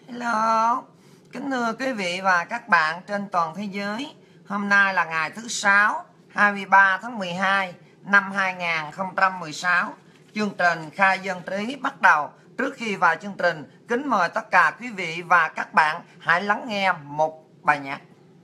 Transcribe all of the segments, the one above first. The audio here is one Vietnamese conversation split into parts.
Hello, kính thưa quý vị và các bạn trên toàn thế giới. Hôm nay là ngày thứ Sáu, 23 tháng 12 năm 2016. Chương trình Khai Dân Trí bắt đầu. Trước khi vào chương trình, kính mời tất cả quý vị và các bạn hãy lắng nghe một bài nhạc.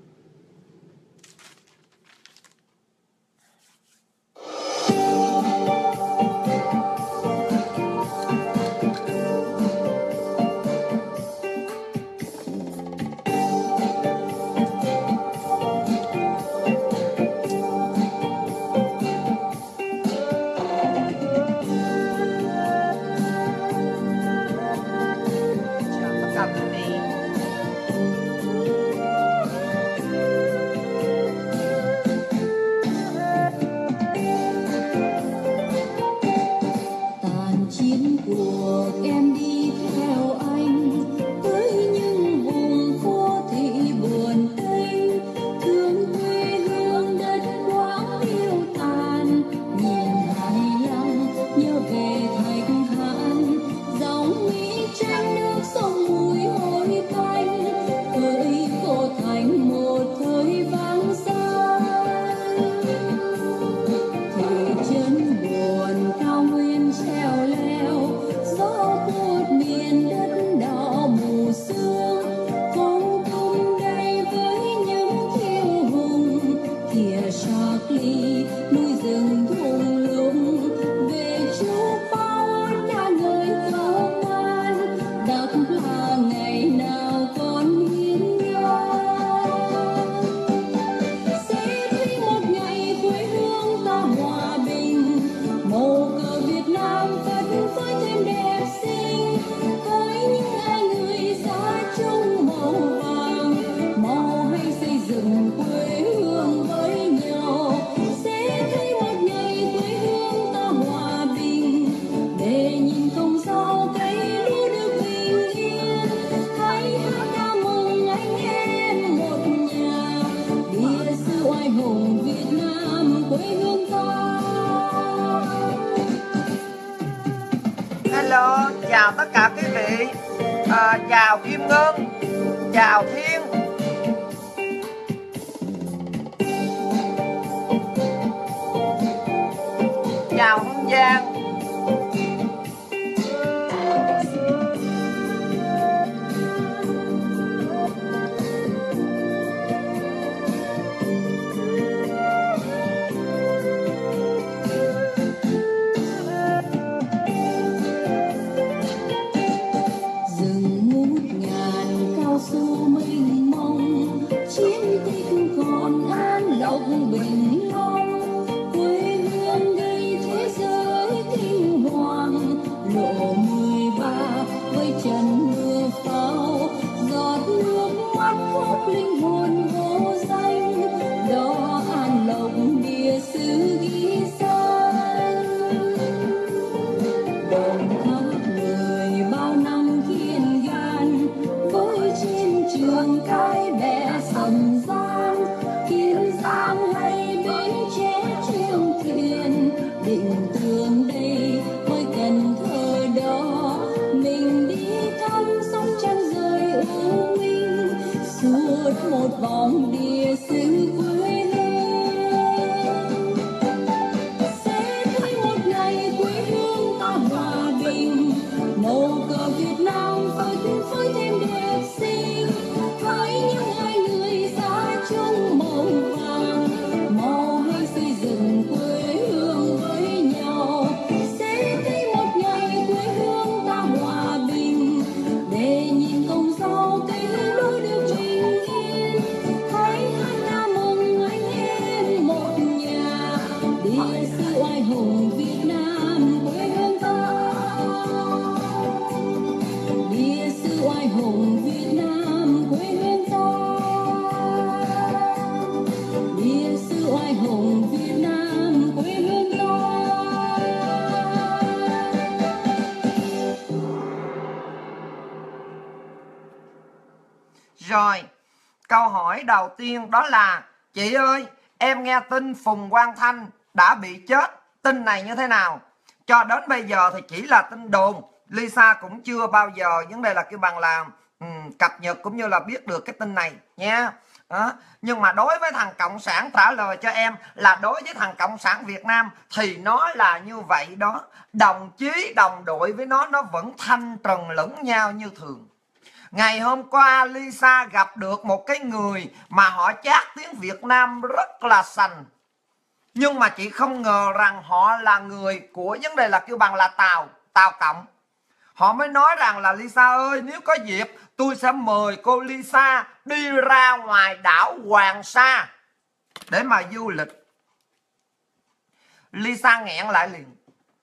Hello, chào tất cả quý vị. Chào Kim Ngân, chào Thiên, chào Hương Giang. Rồi, câu hỏi đầu tiên đó là: chị ơi, em nghe tin Phùng Quang Thanh đã bị chết, tin này như thế nào? Cho đến bây giờ thì chỉ là tin đồn, Lisa cũng chưa bao giờ vấn đề là kêu bằng là cập nhật cũng như là biết được cái tin này nha. Đó. Nhưng mà đối với thằng Cộng sản, trả lời cho em là đối với thằng Cộng sản Việt Nam thì nó là như vậy đó. Đồng chí đồng đội với nó vẫn thanh trừng lẫn nhau như thường. Ngày hôm qua Lisa gặp được một cái người mà họ chat tiếng Việt Nam rất là sành. Nhưng mà chị không ngờ rằng họ là người của vấn đề là kêu bằng là Tàu Cộng. Họ mới nói rằng là Lisa ơi, nếu có dịp tôi sẽ mời cô Lisa đi ra ngoài đảo Hoàng Sa để mà du lịch. Lisa nghẹn lại liền.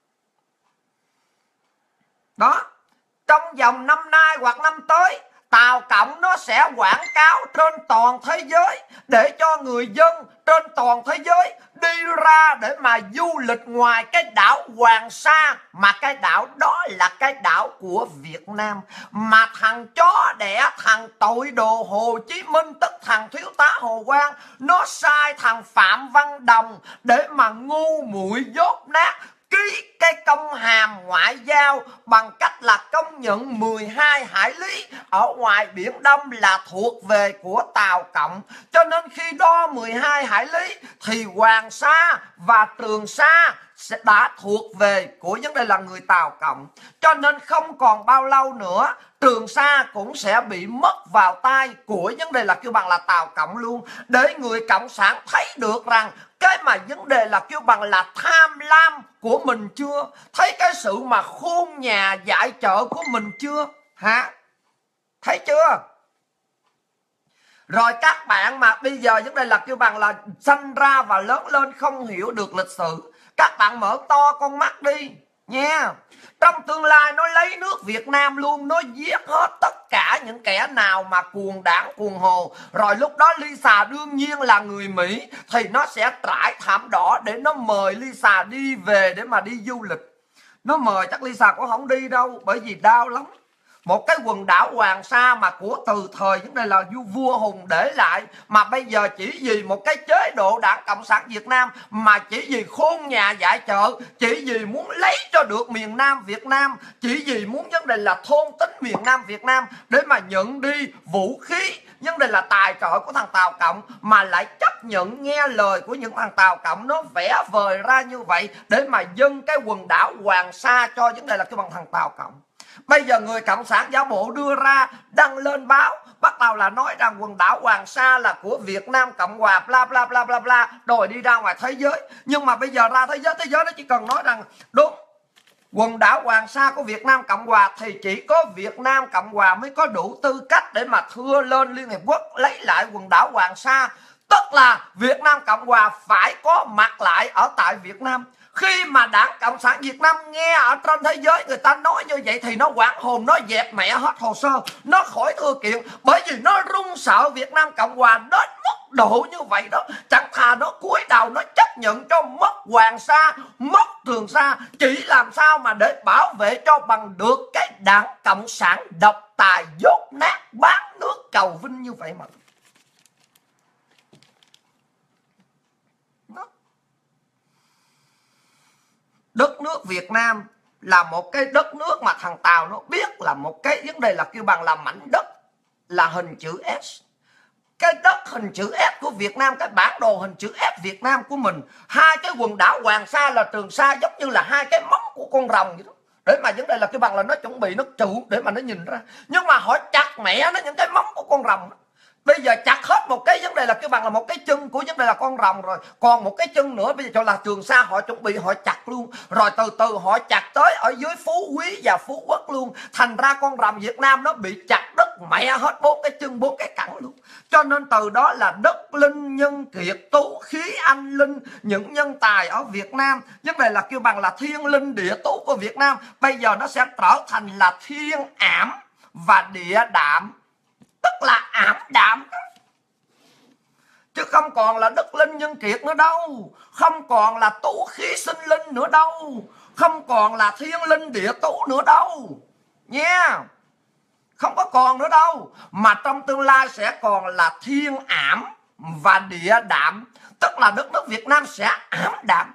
Đó, trong vòng năm nay hoặc năm tới, Tàu Cộng nó sẽ quảng cáo trên toàn thế giới để cho người dân trên toàn thế giới đi ra để mà du lịch ngoài cái đảo Hoàng Sa, mà cái đảo đó là cái đảo của Việt Nam. Mà thằng chó đẻ, thằng tội đồ Hồ Chí Minh, tức thằng thiếu tá Hồ Quang, nó sai thằng Phạm Văn Đồng để mà ngu muội dốt nát ký cái công hàm ngoại giao bằng cách là công nhận 12 hải lý ở ngoài Biển Đông là thuộc về của Tàu Cộng. Cho nên khi đo 12 hải lý thì Hoàng Sa và Trường Sa đã thuộc về của vấn đề là người Tàu Cộng. Cho nên không còn bao lâu nữa Trường Sa cũng sẽ bị mất vào tay của vấn đề là kêu bằng là Tàu Cộng luôn. Để người Cộng sản thấy được rằng cái mà vấn đề là kêu bằng là tham lam của mình chưa? Thấy cái sự mà khôn nhà dại chợ của mình chưa? Hả? Thấy chưa? Rồi các bạn mà bây giờ vấn đề là kêu bằng là sanh ra và lớn lên không hiểu được lịch sử, các bạn mở to con mắt đi nha. Trong tương lai nó lấy nước Việt Nam luôn, nó giết hết tất cả những kẻ nào mà cuồng đảng cuồng hồ. Rồi lúc đó Lisa đương nhiên là người Mỹ thì nó sẽ trải thảm đỏ để nó mời Lisa đi về để mà đi du lịch. Nó mời chắc Lisa cũng không đi đâu, bởi vì đau lắm. Một cái quần đảo Hoàng Sa mà của từ thời vấn đề là vua Hùng để lại, mà bây giờ chỉ vì một cái chế độ Đảng Cộng sản Việt Nam, mà chỉ vì khôn nhà dại chợ, chỉ vì muốn lấy cho được miền Nam Việt Nam, chỉ vì muốn vấn đề là thôn tính miền Nam Việt Nam để mà nhận đi vũ khí, vấn đề là tài trợ của thằng Tàu Cộng, mà lại chấp nhận nghe lời của những thằng Tàu Cộng nó vẽ vời ra như vậy để mà dâng cái quần đảo Hoàng Sa cho vấn đề là cái bằng thằng Tàu Cộng. Bây giờ người Cộng sản Giả Bộ đưa ra đăng lên báo, bắt đầu là nói rằng quần đảo Hoàng Sa là của Việt Nam Cộng Hòa bla bla bla bla bla, rồi đi ra ngoài thế giới. Nhưng mà bây giờ ra thế giới nó chỉ cần nói rằng đúng, quần đảo Hoàng Sa của Việt Nam Cộng Hòa thì chỉ có Việt Nam Cộng Hòa mới có đủ tư cách để mà thưa lên Liên Hiệp Quốc lấy lại quần đảo Hoàng Sa. Tức là Việt Nam Cộng Hòa phải có mặt lại ở tại Việt Nam. Khi mà Đảng Cộng sản Việt Nam nghe ở trên thế giới người ta nói như vậy thì nó hoảng hồn, nó dẹp mẹ hết hồ sơ, nó khỏi thưa kiện, bởi vì nó run sợ Việt Nam Cộng Hòa đến mức độ như vậy đó. Chẳng thà nó cúi đầu nó chấp nhận cho mất Hoàng Sa, mất Trường Sa, chỉ làm sao mà để bảo vệ cho bằng được cái Đảng Cộng sản độc tài dốt nát bán nước cầu vinh như vậy mà. Đất nước Việt Nam là một cái đất nước mà thằng Tàu nó biết là một cái vấn đề là kêu bằng là mảnh đất là hình chữ S. Cái đất hình chữ S của Việt Nam, cái bản đồ hình chữ S Việt Nam của mình, hai cái quần đảo Hoàng Sa là Trường Sa giống như là hai cái móng của con rồng vậy đó. Để mà vấn đề là cái bằng là nó chuẩn bị nó trụ để mà nó nhìn ra. Nhưng mà họ chặt mẹ nó những cái móng của con rồng đó. Bây giờ chặt hết một cái vấn đề là cái bằng là một cái chân của vấn đề là con rồng rồi, còn một cái chân nữa bây giờ cho là Trường Sa họ chuẩn bị họ chặt luôn, rồi từ từ họ chặt tới ở dưới Phú Quý và Phú Quốc luôn. Thành ra con rồng Việt Nam nó bị chặt đất mẹ hết 4 cái chân 4 cái cẳng luôn. Cho nên từ đó là đất linh nhân kiệt tú khí anh linh, những nhân tài ở Việt Nam vấn đề là kêu bằng là thiên linh địa tú của Việt Nam bây giờ nó sẽ trở thành là thiên ảm và địa đạm, tức là ảm đạm, chứ không còn là đất linh nhân kiệt nữa đâu, không còn là tú khí sinh linh nữa đâu, không còn là thiên linh địa tú nữa đâu nha, không có còn nữa đâu, mà trong tương lai sẽ còn là thiên ảm và địa đạm, tức là đất nước Việt Nam sẽ ảm đạm.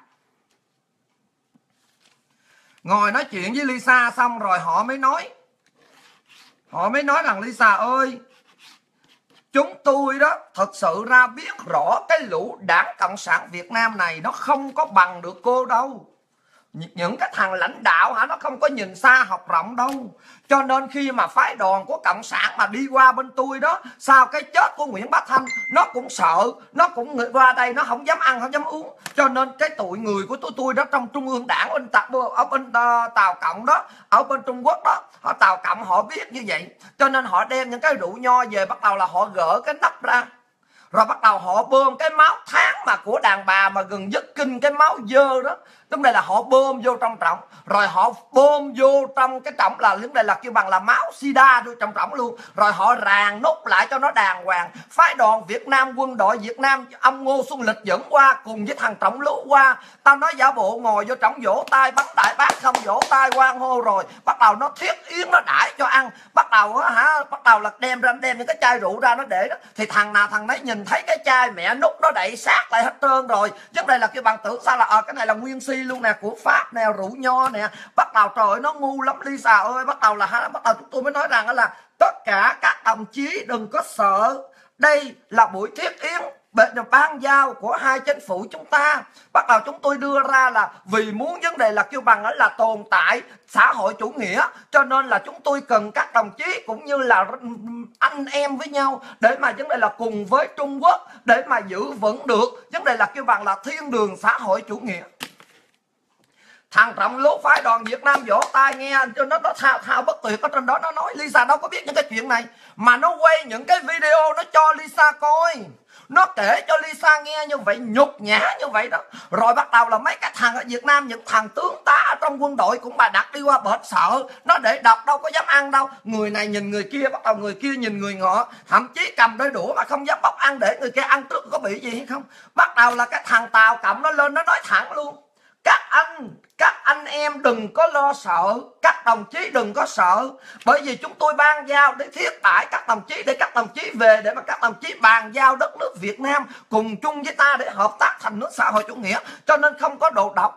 Ngồi nói chuyện với Lisa xong rồi họ mới nói Họ mới nói rằng Lisa ơi, chúng tôi đó thật sự ra biết rõ cái lũ Đảng Cộng sản Việt Nam này nó không có bằng được cô đâu. Những cái thằng lãnh đạo hả, nó không có nhìn xa học rộng đâu. Cho nên khi mà phái đoàn của Cộng sản mà đi qua bên tôi đó, sau cái chết của Nguyễn Bá Thanh, nó cũng sợ, nó cũng qua đây nó không dám ăn, không dám uống. Cho nên cái tụi người của tôi đó trong Trung ương Đảng ở bên Tàu Cộng đó, ở bên Trung Quốc đó, họ Tàu Cộng họ biết như vậy. Cho nên họ đem những cái rượu nho về, bắt đầu là họ gỡ cái nắp ra, rồi bắt đầu họ bơm cái máu tháng mà của đàn bà mà gần dứt kinh, cái máu dơ đó, trong đây là họ bơm vô trong trọng, rồi họ bơm vô trong cái trọng là vấn đề là kêu bằng là máu sida vô trong trọng luôn, rồi họ ràng nút lại cho nó đàng hoàng. Phái đoàn Việt Nam, quân đội Việt Nam, ông Ngô Xuân Lịch dẫn qua cùng với thằng Trọng Lũ qua. Tao nói giả bộ ngồi vô trọng vỗ tay bắn đại bác không, vỗ tay hoan hô, rồi bắt đầu nó thiết yến nó đãi cho ăn. Bắt đầu bắt đầu là đem những cái chai rượu ra nó để đó, thì thằng nào thằng nấy nhìn thấy cái chai mẹ nút nó đậy sát lại hết trơn rồi. Vấn đây là kêu bằng tưởng sao là cái này là nguyên si luôn nè, của Pháp nè, rượu nho nè. Bắt đầu trời ơi, nó ngu lắm Lisa ơi. Bắt đầu chúng tôi mới nói rằng là tất cả các đồng chí đừng có sợ, đây là buổi thiết yến ban giao của hai chính phủ chúng ta. Bắt đầu chúng tôi đưa ra là vì muốn vấn đề là kêu bằng là tồn tại xã hội chủ nghĩa, cho nên là chúng tôi cần các đồng chí cũng như là anh em với nhau để mà vấn đề là cùng với Trung Quốc để mà giữ vững được vấn đề là kêu bằng là thiên đường xã hội chủ nghĩa. Thằng Trọng Lũ phái đoàn Việt Nam vỗ tay nghe cho nó thao bất tuyệt ở trên đó. Nó nói Lisa đâu có biết những cái chuyện này, mà nó quay những cái video nó cho Lisa coi, nó kể cho Lisa nghe như vậy, nhục nhã như vậy đó. Rồi bắt đầu là mấy cái thằng ở Việt Nam, những thằng tướng tá ở trong quân đội cũng bà đặt đi qua bển sợ, nó để đọc đâu có dám ăn đâu. Người này nhìn người kia, bắt đầu người kia nhìn người ngọ, thậm chí cầm đôi đũa mà không dám bóc ăn để người kia ăn trước có bị gì hay không. Bắt đầu là cái thằng Tàu Cộng nó lên nó nói thẳng luôn: các anh em đừng có lo sợ, các đồng chí đừng có sợ, bởi vì chúng tôi ban giao để thiết đãi các đồng chí, để các đồng chí về, để mà các đồng chí bàn giao đất nước Việt Nam cùng chung với ta để hợp tác thành nước xã hội chủ nghĩa, cho nên không có đồ độc.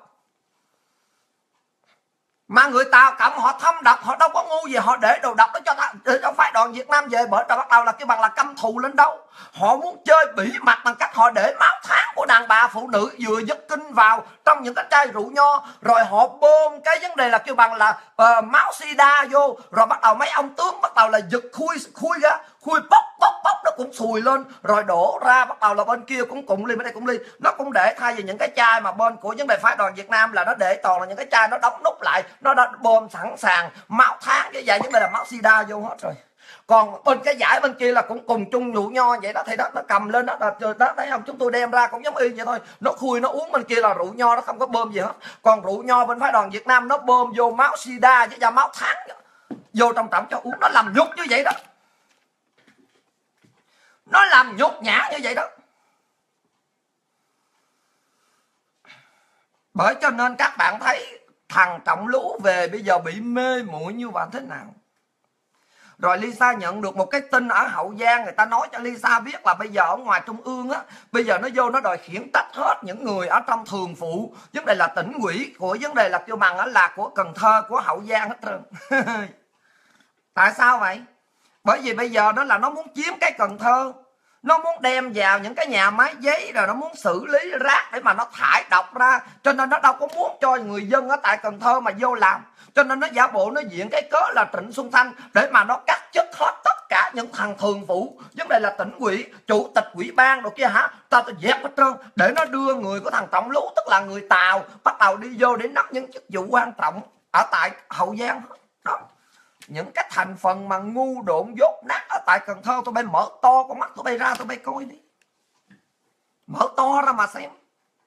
Mà người Tàu Cộng họ thâm độc, họ đâu có ngu gì họ để đồ độc để cho phái đoàn Việt Nam về, bởi rồi bắt đầu là cái bằng là căm thù lên đâu. Họ muốn chơi bỉ mặt bằng cách họ để máu tháng của đàn bà phụ nữ vừa dứt kinh vào trong những cái chai rượu nho, rồi họ bơm cái vấn đề là kêu bằng là máu sida vô, rồi bắt đầu mấy ông tướng bắt đầu là giật khui ra, khui bốc nó cũng sùi lên, rồi đổ ra. Bắt đầu là bên kia cũng cùng ly, bên đây cũng ly, nó cũng để thay vì những cái chai mà bên của vấn đề phái đoàn Việt Nam là nó để toàn là những cái chai nó đóng nút lại, nó đã bơm sẵn sàng máu tháng cái vậy, vấn đề là máu sida vô hết rồi. Còn bên cái giải bên kia là cũng cùng chung rượu nho vậy đó, thì đó nó cầm lên đó thấy không, chúng tôi đem ra cũng giống y vậy thôi, nó khui nó uống, bên kia là rượu nho, nó không có bơm gì hết. Còn rượu nho bên phái đoàn Việt Nam nó bơm vô máu sida với ra máu tháng vô trong trọng cho uống. Nó làm nhục như vậy đó, nó làm nhục nhã như vậy đó. Bởi cho nên các bạn thấy thằng Trọng Lũ về bây giờ bị mê muội như vậy thế nào. Rồi Lisa nhận được một cái tin ở Hậu Giang, người ta nói cho Lisa biết là bây giờ ở ngoài Trung ương á, bây giờ nó vô nó đòi khiển trách hết những người ở trong thường vụ, vấn đề là tỉnh ủy của vấn đề là kêu bằng là của Cần Thơ, của Hậu Giang hết trơn. Tại sao vậy? Bởi vì bây giờ đó là nó muốn chiếm cái Cần Thơ, nó muốn đem vào những cái nhà máy giấy, rồi nó muốn xử lý rác để mà nó thải độc ra, cho nên nó đâu có muốn cho người dân ở tại Cần Thơ mà vô làm. Cho nên nó giả bộ nó diện cái cớ là Trịnh Xuân Thanh để mà nó cắt chức hết tất cả những thằng thường vụ, vấn đề là tỉnh ủy, chủ tịch ủy ban đồ kia hả, tao dẹp hết trơn, để nó đưa người của thằng Trọng Lũ, tức là người Tàu, bắt đầu đi vô để nắm những chức vụ quan trọng ở tại Hậu Giang đó. Những cái thành phần mà ngu độn dốt nát ở tại Cần Thơ, tụi bay mở to con mắt tụi bay ra, tụi bay coi đi, mở to ra mà xem,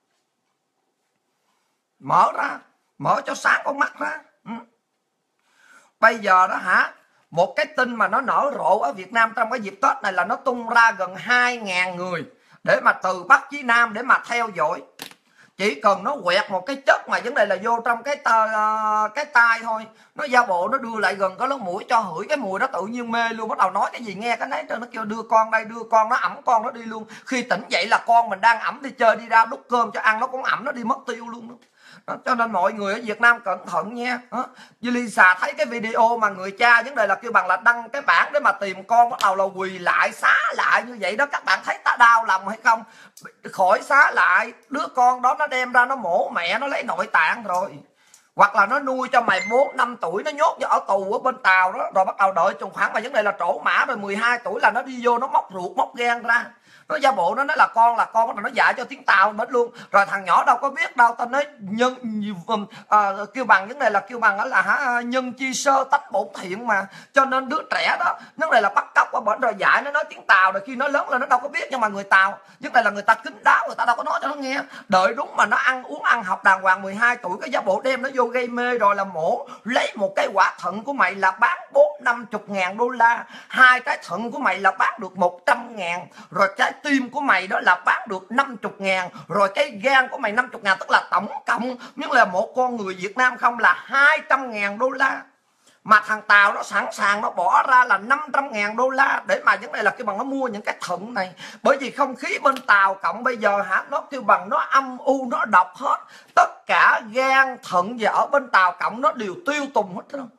mở ra, mở cho sáng con mắt ra. Bây giờ đó hả, một cái tin mà nó nở rộ ở Việt Nam trong cái dịp Tết này là nó tung ra gần 2.000 người để mà từ Bắc chí Nam để mà theo dõi. Chỉ cần nó quẹt một cái chất mà vấn đề là vô trong cái tai thôi, nó giả bộ nó đưa lại gần cái lỗ mũi cho hửi cái mùi đó tự nhiên mê luôn. Bắt đầu nói cái gì nghe cái nấy, nó kêu đưa con đây, đưa con, nó ẵm con nó đi luôn. Khi tỉnh dậy là con mình đang ẵm đi chơi đi ra đút cơm cho ăn, nó cũng ẵm nó đi mất tiêu luôn đó. Đó, cho nên mọi người ở Việt Nam cẩn thận nha. Như Lisa thấy cái video mà người cha vấn đề là kêu bằng là đăng cái bản để mà tìm con, bắt đầu là quỳ lại xá lại như vậy đó. Các bạn thấy ta đau lòng hay không? Khỏi xá lại, đứa con đó nó đem ra nó mổ mẹ, nó lấy nội tạng rồi, hoặc là nó nuôi cho mày 4-5 tuổi nó nhốt ở tù ở bên Tàu đó, rồi bắt đầu đợi chừng khoảng mà vấn đề là trổ mã rồi 12 tuổi là nó đi vô nó móc ruột móc gan ra, nó giả bộ nó nói là con bắt đầu nó dạy cho tiếng Tàu hết luôn. Rồi thằng nhỏ đâu có biết đâu, tao nói kêu bằng vấn đề là kêu bằng đó là nhân chi sơ tánh bổn thiện mà. Cho nên đứa trẻ đó vấn đề là bắt cóc ở bển rồi dạy nó nói tiếng Tàu, rồi khi nó lớn lên nó đâu có biết. Nhưng mà người Tàu vấn đề là người ta kín đáo, người ta đâu có nói cho nó nghe. Đợi đúng mà nó ăn uống ăn học đàng hoàng 12 tuổi cái giả bộ đem nó vô gây mê rồi là mổ, lấy một cái quả thận của mày là bán 40-50 ngàn đô la, 2 cái thận của mày là bán được 100 ngàn, rồi cái tim của mày đó là bán được 50 ngàn, rồi cái gan của mày 50 ngàn, tức là tổng cộng nhưng là một con người Việt Nam không là 200 ngàn đô la. Mà thằng Tàu nó sẵn sàng nó bỏ ra là 500 ngàn đô la để mà vấn đề là cái bằng nó mua những cái thận này. Bởi vì không khí bên Tàu cộng bây giờ nó kêu bằng nó âm u, nó độc hết. Tất cả gan thận gì ở bên Tàu cộng nó đều tiêu tùng hết đó.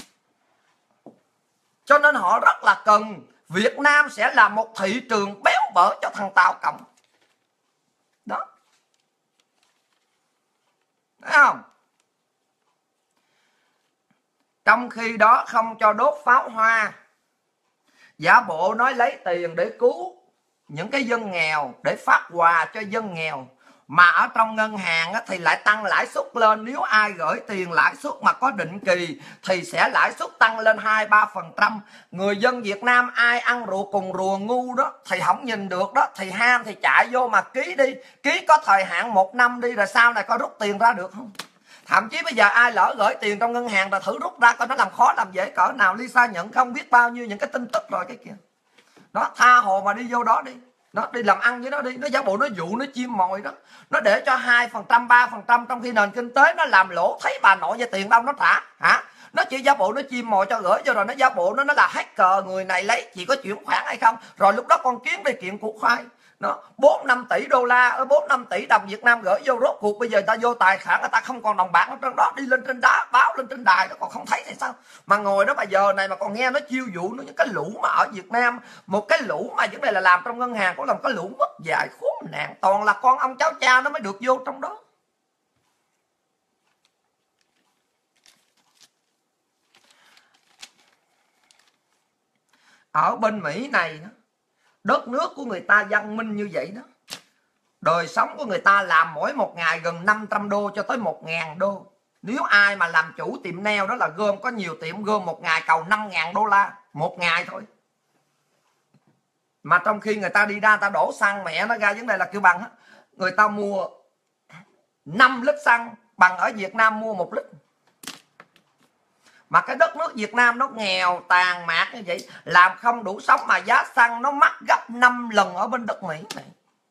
Cho nên họ rất là cần Việt Nam sẽ là một thị trường béo bở cho thằng Tàu cộng đó, thấy không? Trong khi đó không cho đốt pháo hoa, giả bộ nói lấy tiền để cứu những cái dân nghèo, để phát quà cho dân nghèo, mà ở trong ngân hàng thì lại tăng lãi suất lên. Nếu ai gửi tiền lãi suất mà có định kỳ thì sẽ lãi suất tăng lên 2-3%. Người dân Việt Nam ai ăn ruột cùng rùa ngu đó thì không nhìn được đó, thì ham thì chạy vô mà ký đi, ký có thời hạn 1 năm đi, rồi sau này coi rút tiền ra được không. Thậm chí bây giờ ai lỡ gửi tiền trong ngân hàng rồi thử rút ra coi nó làm khó làm dễ cỡ nào. Lisa nhận không biết bao nhiêu những cái tin tức rồi cái kia đó. Tha hồ mà đi vô đó đi, nó đi làm ăn với nó đi. Nó giả bộ nó dụ nó chim mồi đó, nó để cho 2%, 3%, trong khi nền kinh tế nó làm lỗ, thấy bà nội về tiền đâu nó trả hả. Nó chỉ giả bộ nó chim mồi cho gửi cho, rồi nó giả bộ nó là hacker, người này lấy chỉ có chuyển khoản hay không, rồi lúc đó con kiến đi kiện củ khoai. Nó 4-5 tỷ đô la, 4-5 tỷ đồng Việt Nam gửi vô, rốt cuộc bây giờ người ta vô tài khoản người ta không còn đồng bạc ở trong đó, đi lên trên đá báo lên trên đài nó còn không thấy thì sao. Mà ngồi đó mà giờ này mà còn nghe nó chiêu dụ nó những cái lũ mà ở Việt Nam, một cái lũ mà vấn đề là làm trong ngân hàng cũng là một cái lũ mất dạy khốn nạn, toàn là con ông cháu cha nó mới được vô trong đó. Ở bên Mỹ này đó, đất nước của người ta văn minh như vậy đó, đời sống của người ta làm mỗi một ngày gần 500 đô cho tới 1.000 đô. Nếu ai mà làm chủ tiệm nail đó là gom, có nhiều tiệm gom một ngày cầu 5.000 đô la một ngày thôi. Mà trong khi người ta đi ra người ta đổ xăng mẹ nó ra vấn đề là kêu bằng người ta mua 5 lít xăng bằng ở Việt Nam mua 1 lít. Mà cái đất nước Việt Nam nó nghèo tàn mạc như vậy, làm không đủ sống mà giá xăng nó mắc gấp 5 lần ở bên đất Mỹ này.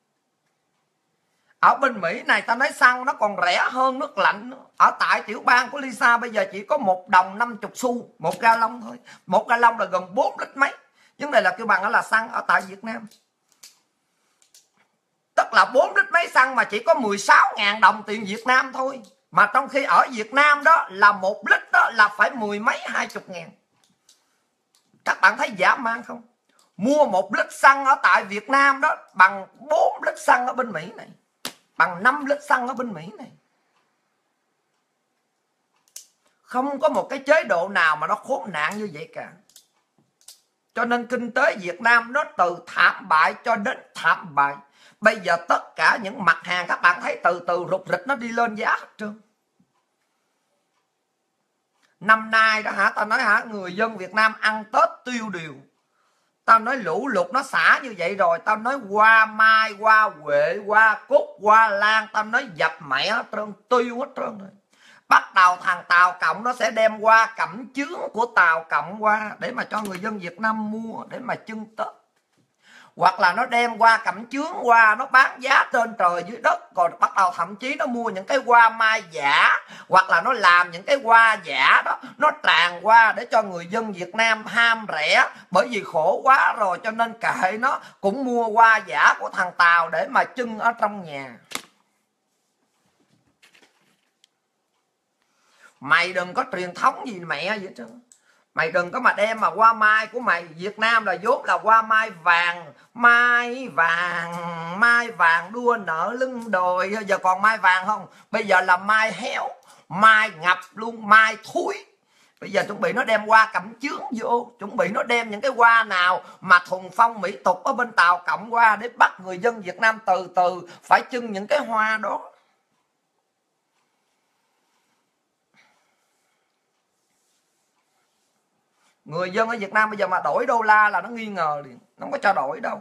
Ở bên Mỹ này ta nói xăng nó còn rẻ hơn nước lạnh. Ở tại tiểu bang của Lisa bây giờ chỉ có 1 đồng 50 xu 1 gallon thôi. 1 gallon là gần 4 lít mấy. Vấn đề là kêu bằng là xăng ở tại Việt Nam, tức là 4 lít mấy xăng mà chỉ có 16.000 đồng tiền Việt Nam thôi. Mà trong khi ở Việt Nam đó là 1 lít đó là phải 10 mấy 20 ngàn. Các bạn thấy dã man không? Mua 1 lít xăng ở tại Việt Nam đó bằng 4 lít xăng ở bên Mỹ này, bằng 5 lít xăng ở bên Mỹ này. Không có một cái chế độ nào mà nó khốn nạn như vậy cả. Cho nên kinh tế Việt Nam nó từ thảm bại cho đến thảm bại. Bây giờ tất cả những mặt hàng các bạn thấy từ từ rục rịch nó đi lên giá hết trơn. Năm nay đó tao nói người dân Việt Nam ăn Tết tiêu điều. Tao nói lũ lụt nó xả như vậy rồi, tao nói hoa mai, hoa huệ, hoa cúc, hoa lan, tao nói dập mẹ hết trơn, tiêu hết trơn rồi. Bắt đầu thằng Tàu Cộng nó sẽ đem qua cẩm chướng của Tàu Cộng qua để mà cho người dân Việt Nam mua để mà trưng Tết. Hoặc là nó đem qua cẩm chướng qua, nó bán giá trên trời dưới đất. Còn bắt đầu thậm chí nó mua những cái hoa mai giả, hoặc là nó làm những cái hoa giả đó, nó tràn qua để cho người dân Việt Nam ham rẻ. Bởi vì khổ quá rồi cho nên kệ nó, cũng mua hoa giả của thằng Tàu để mà trưng ở trong nhà. Mày đừng có truyền thống gì mẹ vậy chứ. Mày đừng có mà đem mà hoa mai của mày. Việt Nam là vốn là hoa mai vàng. Mai vàng đua nở lưng đồi. Giờ còn mai vàng không? Bây giờ là mai héo, mai ngập luôn, mai thúi. Bây giờ chuẩn bị nó đem hoa cẩm chướng vô, chuẩn bị nó đem những cái hoa nào mà thuần phong mỹ tục ở bên Tàu Cộng qua để bắt người dân Việt Nam từ từ phải trưng những cái hoa đó. Người dân ở Việt Nam bây giờ mà đổi đô la là nó nghi ngờ liền, nó không có cho đổi đâu.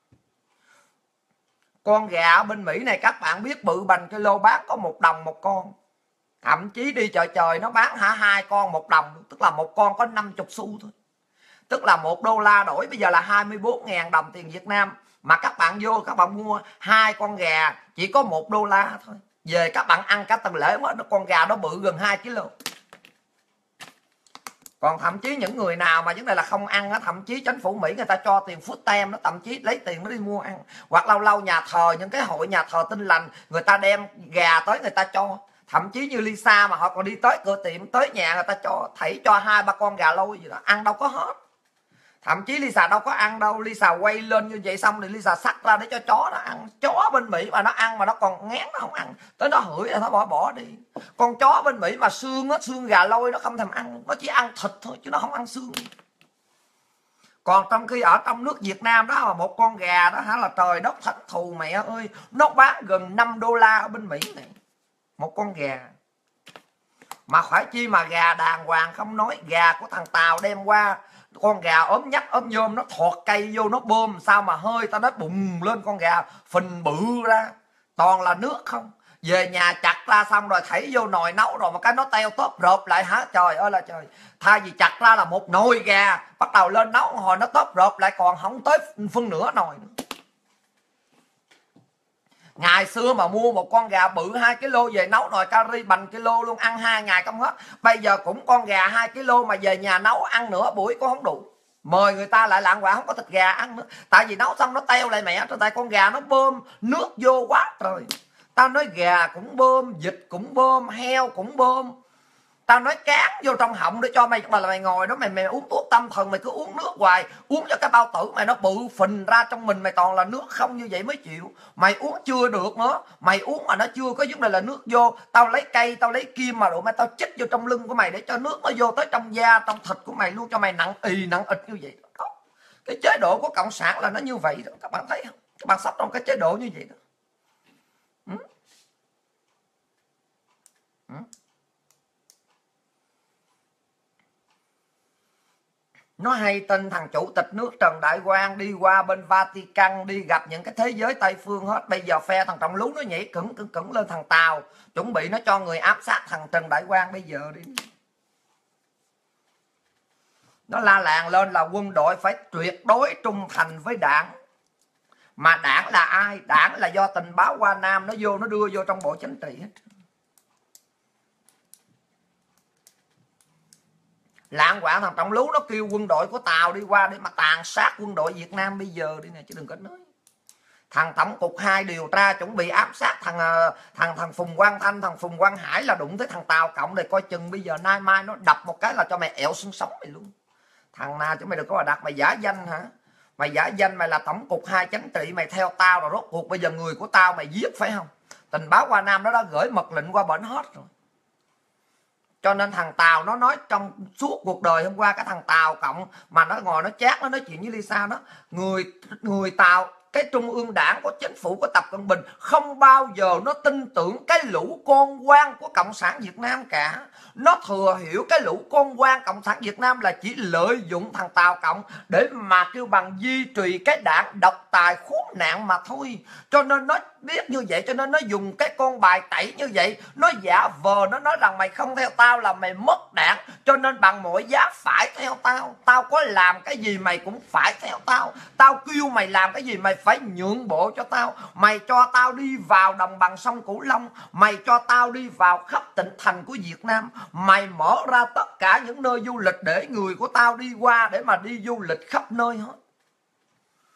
Con gà ở bên Mỹ này các bạn biết bự bằng kilo bán có 1 đồng một con. Thậm chí đi chợ trời nó bán 2 con 1 đồng, tức là một con có 50 xu thôi. Tức là 1 đô la đổi bây giờ là 24.000 đồng tiền Việt Nam. Mà các bạn vô các bạn mua 2 con gà chỉ có 1 đô la thôi. Về các bạn ăn cả tuần lễ mà con gà đó bự gần 2 kg. Còn thậm chí những người nào mà vấn đề là không ăn á, thậm chí chính phủ Mỹ người ta cho tiền food stamp, nó thậm chí lấy tiền nó đi mua ăn. Hoặc lâu lâu nhà thờ, những cái hội nhà thờ Tin Lành người ta đem gà tới người ta cho. Thậm chí như Lisa mà họ còn đi tới cửa tiệm, tới nhà người ta cho, thảy cho 2-3 con gà lôi gì đó, ăn đâu có hết. Thậm chí Lisa đâu có ăn đâu, Lisa quay lên như vậy xong thì Lisa xắt ra để cho chó nó ăn. Chó bên Mỹ mà nó ăn mà nó còn ngán nó không ăn, tới nó hửi là nó bỏ đi. Con chó bên Mỹ mà xương gà lôi nó không thèm ăn, nó chỉ ăn thịt thôi chứ nó không ăn xương. Còn trong khi ở trong nước Việt Nam đó mà một con gà đó hả là trời đất thánh thù mẹ ơi, nó bán gần 5 đô la ở bên Mỹ này. Một con gà. Mà phải chi mà gà đàng hoàng không nói, gà của thằng Tàu đem qua, con gà ốm nhách ốm nhôm nó thọt cây vô nó bơm sao mà hơi tao nói bùng lên, con gà phình bự ra toàn là nước không. Về nhà chặt ra xong rồi thảy vô nồi nấu rồi mà cái nó teo tóp rộp lại hả, trời ơi là trời. Thay vì chặt ra là một nồi gà, bắt đầu lên nấu hồi nó tóp rộp lại còn không tới phân nửa nồi nữa. Ngày xưa mà mua một con gà bự 2 kg về nấu nồi cari bằng kilo luôn, ăn 2 ngày không hết. Bây giờ cũng con gà 2 kg mà về nhà nấu ăn nửa buổi cũng không đủ. Mời người ta lại lạng quạng không có thịt gà ăn nữa. Tại vì nấu xong nó teo lại mẹ, tại con gà nó bơm nước vô quá trời. Tao nói gà cũng bơm, vịt cũng bơm, heo cũng bơm. Tao nói cán vô trong họng để cho mày, mà là mày ngồi đó mày uống thuốc tâm thần, mày cứ uống nước hoài, uống cho cái bao tử mày nó bự phình ra trong mình mày toàn là nước không, như vậy mới chịu. Mày uống chưa được nữa, mày uống mà nó chưa có vấn đề là nước vô, tao lấy cây tao lấy kim mà độ mày tao chích vô trong lưng của mày để cho nước nó vô tới trong da trong thịt của mày luôn, cho mày nặng nặng ịch như vậy đó. Cái chế độ của cộng sản là nó như vậy đó, các bạn thấy không? Các bạn sắp trong cái chế độ như vậy đó. Nó hay tin thằng chủ tịch nước Trần Đại Quang đi qua bên Vatican, đi gặp những cái thế giới Tây phương hết. Bây giờ phe thằng Trọng Lú nó nhảy cứng lên thằng Tàu, chuẩn bị nó cho người áp sát thằng Trần Đại Quang bây giờ đi. Nó la làng lên là quân đội phải tuyệt đối trung thành với đảng. Mà đảng là ai? Đảng là do tình báo Hoa Nam nó vô, nó đưa vô trong Bộ Chính trị hết. Lạng quạng thằng Trọng Lú nó kêu quân đội của Tàu đi qua để mà tàn sát quân đội Việt Nam bây giờ đi nè, chứ đừng có nói. Thằng Tổng cục 2 điều tra chuẩn bị áp sát thằng Phùng Quang Thanh, thằng Phùng Quang Hải là đụng tới thằng Tàu Cộng để coi chừng bây giờ nay mai nó đập một cái là cho mày ẹo xương sống mày luôn. Thằng nào chứ mày đừng có mà đặt mày giả danh hả? Mày giả danh mày là Tổng cục 2 chính trị, mày theo tao rồi rốt cuộc bây giờ người của tao mày giết phải không? Tình báo Hoa Nam nó đã gửi mật lệnh qua bển hết rồi. Cho nên thằng Tàu nó nói trong suốt cuộc đời hôm qua, cái thằng Tàu Cộng mà nó ngồi nó chat, nó nói chuyện với Lisa đó, người Tàu, cái trung ương đảng của chính phủ của Tập Cận Bình không bao giờ nó tin tưởng cái lũ con quan của Cộng sản Việt Nam cả. Nó thừa hiểu cái lũ con quan Cộng sản Việt Nam là chỉ lợi dụng thằng Tàu Cộng để mà kêu bằng duy trì cái đảng độc tài khốn nạn mà thôi. Cho nên nó biết như vậy, cho nên nó dùng cái con bài tẩy như vậy, nó giả vờ nó nói rằng mày không theo tao là mày mất đảng, cho nên bằng mọi giá phải theo tao. Tao có làm cái gì mày cũng phải theo tao. Tao kêu mày làm cái gì mày phải nhượng bộ cho tao. Mày cho tao đi vào đồng bằng sông Cửu Long, mày cho tao đi vào khắp tỉnh thành của Việt Nam, mày mở ra tất cả những nơi du lịch để người của tao đi qua để mà đi du lịch khắp nơi hết.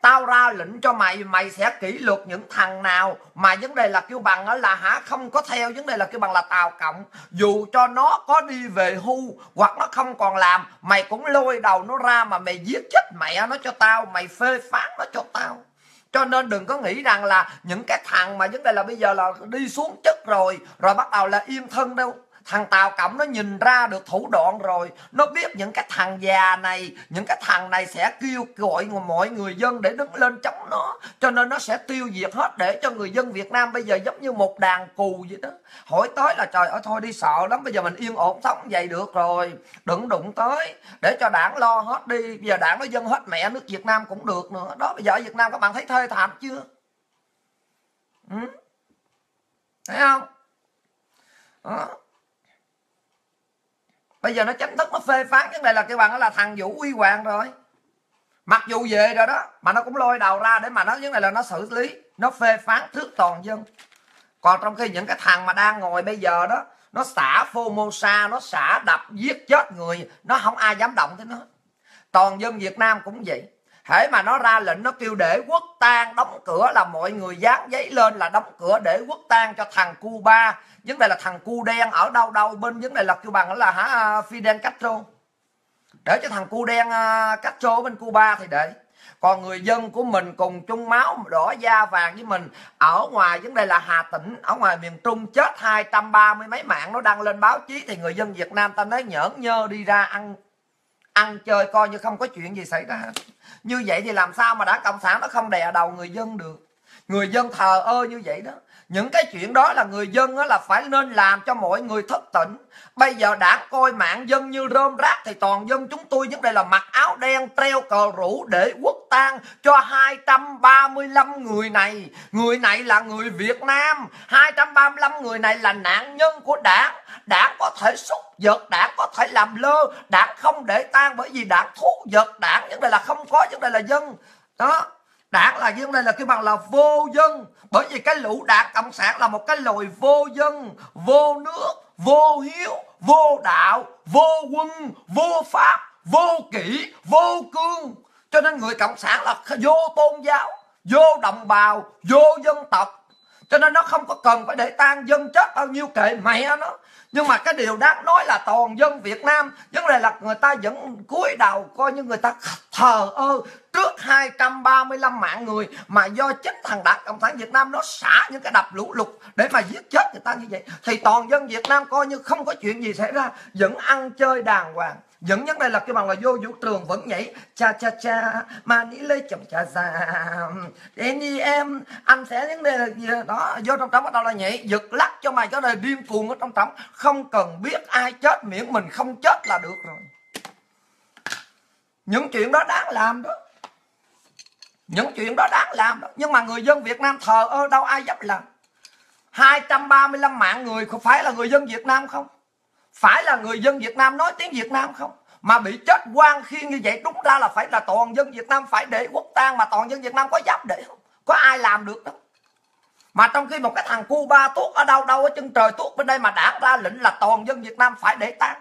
Tao ra lệnh cho mày, mày sẽ kỷ luật những thằng nào mà vấn đề là kêu bằng là không có theo vấn đề là kêu bằng là Tàu Cộng. Dù cho nó có đi về hưu hoặc nó không còn làm, mày cũng lôi đầu nó ra mà mày giết chết mẹ nó cho tao, mày phê phán nó cho tao. Cho nên đừng có nghĩ rằng là những cái thằng mà vấn đề là bây giờ là đi xuống chức rồi bắt đầu là yên thân đâu. Thằng Tàu Cộng nó nhìn ra được thủ đoạn rồi, nó biết những cái thằng già này, những cái thằng này sẽ kêu gọi mọi người dân để đứng lên chống nó, cho nên nó sẽ tiêu diệt hết để cho người dân Việt Nam bây giờ giống như một đàn cù vậy đó. Hỏi tới là trời ơi thôi đi sợ lắm, bây giờ mình yên ổn sống vậy được rồi, đừng đụng tới để cho đảng lo hết đi. Bây giờ đảng nó dân hết mẹ nước Việt Nam cũng được nữa đó. Bây giờ ở Việt Nam các bạn thấy thê thảm chưa? Thấy không? Đó. Bây giờ nó chính thức nó phê phán cái này là cái bằng là thằng Vũ Huy Hoàng rồi. Mặc dù về rồi đó mà nó cũng lôi đầu ra để mà nó vấn đề là nó xử lý, nó phê phán trước toàn dân. Còn trong khi những cái thằng mà đang ngồi bây giờ đó, nó xả Formosa, nó xả đập giết chết người, nó không ai dám động tới nó. Toàn dân Việt Nam cũng vậy. Hễ mà nó ra lệnh nó kêu để quốc tang đóng cửa là mọi người dán giấy lên là đóng cửa để quốc tang cho thằng Cuba. Vấn đề là thằng cu đen ở đâu đâu bên vấn đề là kêu bằng là Fidel Castro. Để cho thằng cu đen Castro bên Cuba thì để. Còn người dân của mình cùng chung máu đỏ da vàng với mình ở ngoài vấn đề là Hà Tĩnh, ở ngoài miền Trung chết 230 mấy mạng, nó đăng lên báo chí thì người dân Việt Nam ta nói nhởn nhơ đi ra ăn chơi coi như không có chuyện gì xảy ra. Như vậy thì làm sao mà Đảng Cộng sản nó không đè đầu người dân được? Người dân thờ ơ như vậy đó. Những cái chuyện đó là người dân là phải nên làm cho mọi người thức tỉnh. Bây giờ Đảng coi mạng dân như rơm rác thì toàn dân chúng tôi vấn đề là mặc áo đen treo cờ rủ để quốc tang cho 235 người này. Người này là người Việt Nam, 235 người này là nạn nhân của Đảng. Đảng có thể xúc giật, Đảng có thể làm lơ, Đảng không để tang bởi vì Đảng thu giật. Đảng vấn đề là không có vấn đề là dân đó. Đảng là vấn đề là cái bằng là vô dân. Bởi vì cái lũ Đảng Cộng sản là một cái loài vô dân, vô nước, vô hiếu, vô đạo, vô quân, vô pháp, vô kỷ, vô cương. Cho nên người Cộng sản là vô tôn giáo, vô đồng bào, vô dân tộc. Cho nên nó không có cần phải để tang dân chết bao nhiêu kệ mẹ nó. Nhưng mà cái điều đáng nói là toàn dân Việt Nam vấn đề là người ta vẫn cúi đầu coi như người ta thờ ơ trước 235 mạng người mà do chính thằng Đảng Cộng sản Việt Nam nó xả những cái đập lũ lụt để mà giết chết người ta như vậy. Thì toàn dân Việt Nam coi như không có chuyện gì xảy ra, vẫn ăn chơi đàng hoàng. Vẫn vấn đề là cái bằng là vô vũ trường vẫn nhảy cha cha cha mà đi lấy chồng cha già đến đi em anh sẽ vấn đề là gì đó, vô trong trống bắt đầu là nhảy giật lắc cho mày cái đời điên cuồng ở trong trống. Không cần biết ai chết miễn mình không chết là được rồi. Những chuyện đó đáng làm đó, những chuyện đó đáng làm đó. Nhưng mà người dân Việt Nam thờ ơ, đâu ai dám làm. 235 mạng người không phải là người dân Việt Nam không? Phải là người dân Việt Nam nói tiếng Việt Nam không? Mà bị chết oan khiên như vậy, đúng ra là phải là toàn dân Việt Nam phải để quốc tang, mà toàn dân Việt Nam có dám để không? Có ai làm được đâu. Mà trong khi một cái thằng Cuba tuốt ở đâu đâu ở chân trời tuốt bên đây mà Đảng ra lệnh là toàn dân Việt Nam phải để tang.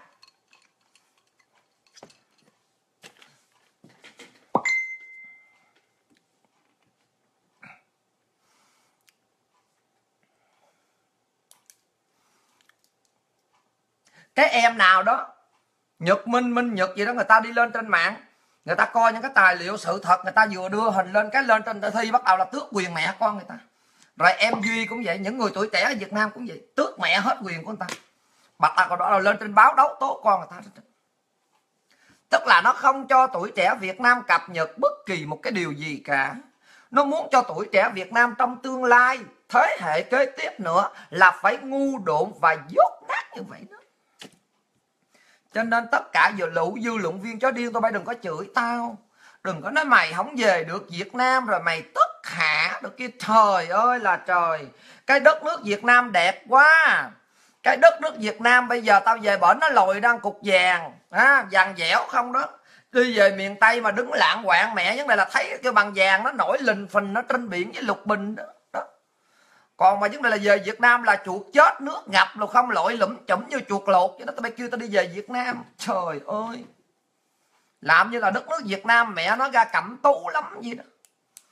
Cái em nào đó Nhật Minh Nhật gì đó, người ta đi lên trên mạng, người ta coi những cái tài liệu sự thật, người ta vừa đưa hình lên cái lên trên thi bắt đầu là tước quyền mẹ con người ta. Rồi em Duy cũng vậy, những người tuổi trẻ ở Việt Nam cũng vậy, tước mẹ hết quyền của người ta. Bắt đầu đó là lên trên báo đấu tố con người ta. Tức là nó không cho tuổi trẻ Việt Nam cập nhật bất kỳ một cái điều gì cả. Nó muốn cho tuổi trẻ Việt Nam trong tương lai, thế hệ kế tiếp nữa là phải ngu độn và dốt nát như vậy đó. Cho nên tất cả lũ dư luận viên chó điên tôi bay đừng có chửi tao. Đừng có nói mày không về được Việt Nam rồi mày tức hạ được kia. Trời ơi là trời, cái đất nước Việt Nam đẹp quá. Cái đất nước Việt Nam bây giờ tao về bển nó lồi đang cục vàng, vàng dẻo không đó. Đi về miền Tây mà đứng lạng quạng mẹ vấn đề là thấy cái bằng vàng nó nổi lình phình nó trên biển với lục bình đó. Còn mà vấn đề là về Việt Nam là chuột chết nước ngập rồi không lội lụm chụm như chuột lột. Cho nên tao kêu tao đi về Việt Nam. Trời ơi, làm như là đất nước Việt Nam mẹ nó ra cẩm tú lắm gì đó.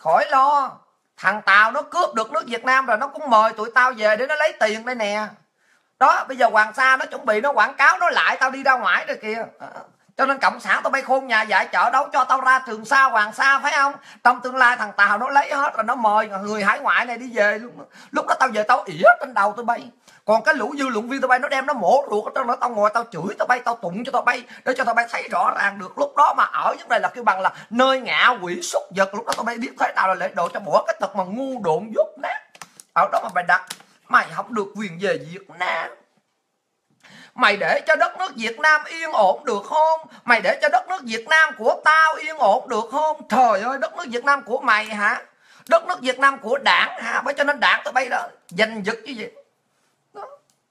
khỏi lo. Thằng Tàu nó cướp được nước Việt Nam rồi nó cũng mời tụi tao về để nó lấy tiền đây nè. Đó, bây giờ Hoàng Sa nó chuẩn bị nó quảng cáo nó lại tao đi ra ngoài rồi kìa. Cho nên cộng sản tụi bay khôn nhà dạy chợ đâu cho tao ra Trường Sa, Hoàng Sa phải không? Trong tương lai thằng Tàu nó lấy hết rồi nó mời người hải ngoại này đi về luôn. Lúc đó tao về tao ỉa trên đầu tụi bay. Còn cái lũ dư luận viên tụi bay nó đem nó mổ ruột ở trong đó, tao ngồi tao chửi tụi bay, tao tụng cho tụi bay để cho tụi bay thấy rõ ràng được. Lúc đó mà ở vấn đề là kêu bằng là nơi ngạ quỷ súc vật, lúc đó tụi bay biết thế nào là lễ độ cho bỏ cái tật mà ngu độn dốt nát. Ở đó mà mày đặt mày không được quyền về Việt Nam. Mày để cho đất nước Việt Nam yên ổn được không? Mày để cho đất nước Việt Nam của tao yên ổn được không? Trời ơi, đất nước Việt Nam của mày hả? Đất nước Việt Nam của đảng hả? Bởi cho nên đảng tụi bay đó giành giật như vậy đó.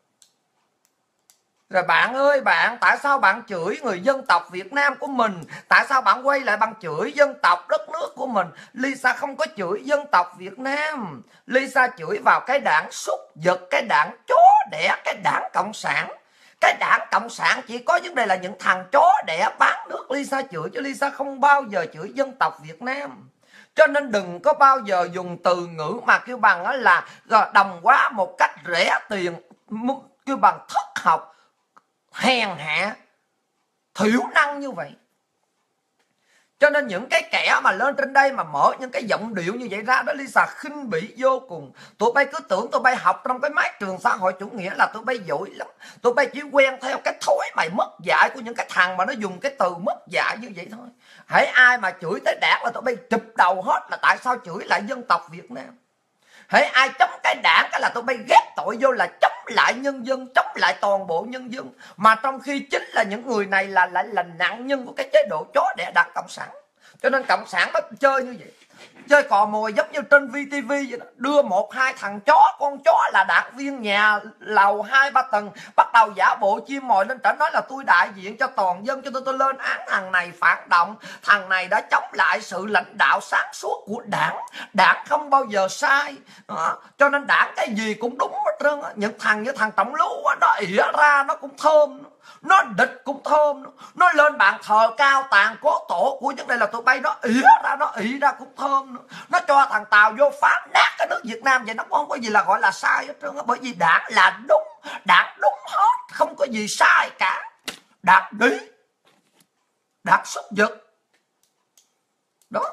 Rồi bạn ơi bạn, tại sao bạn chửi người dân tộc Việt Nam của mình? Tại sao bạn quay lại bằng chửi dân tộc đất nước của mình? Lisa không có chửi dân tộc Việt Nam. Lisa chửi vào cái đảng súc vật, cái đảng chó đẻ, cái đảng Cộng sản. Cái đảng Cộng sản chỉ có vấn đề là những thằng chó đẻ bán nước Lisa chửi, chứ Lisa không bao giờ chửi dân tộc Việt Nam. Cho nên đừng có bao giờ dùng từ ngữ mà kêu bằng là đồng hóa một cách rẻ tiền, kêu bằng thất học, hèn hạ, thiểu năng như vậy. Cho nên những cái kẻ mà lên trên đây mà mở những cái giọng điệu như vậy ra đó, Lisa khinh bỉ vô cùng. Tụi bay cứ tưởng tụi bay học trong cái mái trường xã hội chủ nghĩa là tụi bay giỏi lắm. Tụi bay chỉ quen theo cái thói mày mất dạy của những cái thằng mà nó dùng cái từ mất dạy như vậy thôi. Hãy ai mà chửi tới đảng là tụi bay chụp đầu hết, là tại sao chửi lại dân tộc Việt Nam. Hãy ai chống cái đảng cái là tụi bay ghét tội vô là chống lại nhân dân, chống lại toàn bộ nhân dân. Mà trong khi chính là những người này là lại là nạn nhân của cái chế độ chó đẻ đảng Cộng sản. Cho nên Cộng sản nó chơi như vậy, chơi cò mồi giống như trên VTV vậy đó. Đưa một hai thằng chó, con chó là đảng viên nhà lầu 2-3 tầng, bắt đầu giả bộ chim mồi lên trển nói là tôi đại diện cho toàn dân, cho tôi lên án thằng này phản động, thằng này đã chống lại sự lãnh đạo sáng suốt của đảng, đảng không bao giờ sai. Cho nên đảng cái gì cũng đúng hết trơn. Những thằng như thằng Trọng Lưu nó ỉa ra nó cũng thơm, nó địch cũng thơm, nó lên bàn thờ cao tàn cố tổ của những đây là tụi bay nó ỉa ra, nó ỉ ra cũng thơm. Nó cho thằng Tàu vô phá nát cái nước Việt Nam vậy, nó không có gì là gọi là sai hết trơn. Bởi vì đảng là đúng, đảng đúng hết, không có gì sai cả. Đảng đi, đảng xúc vật đó.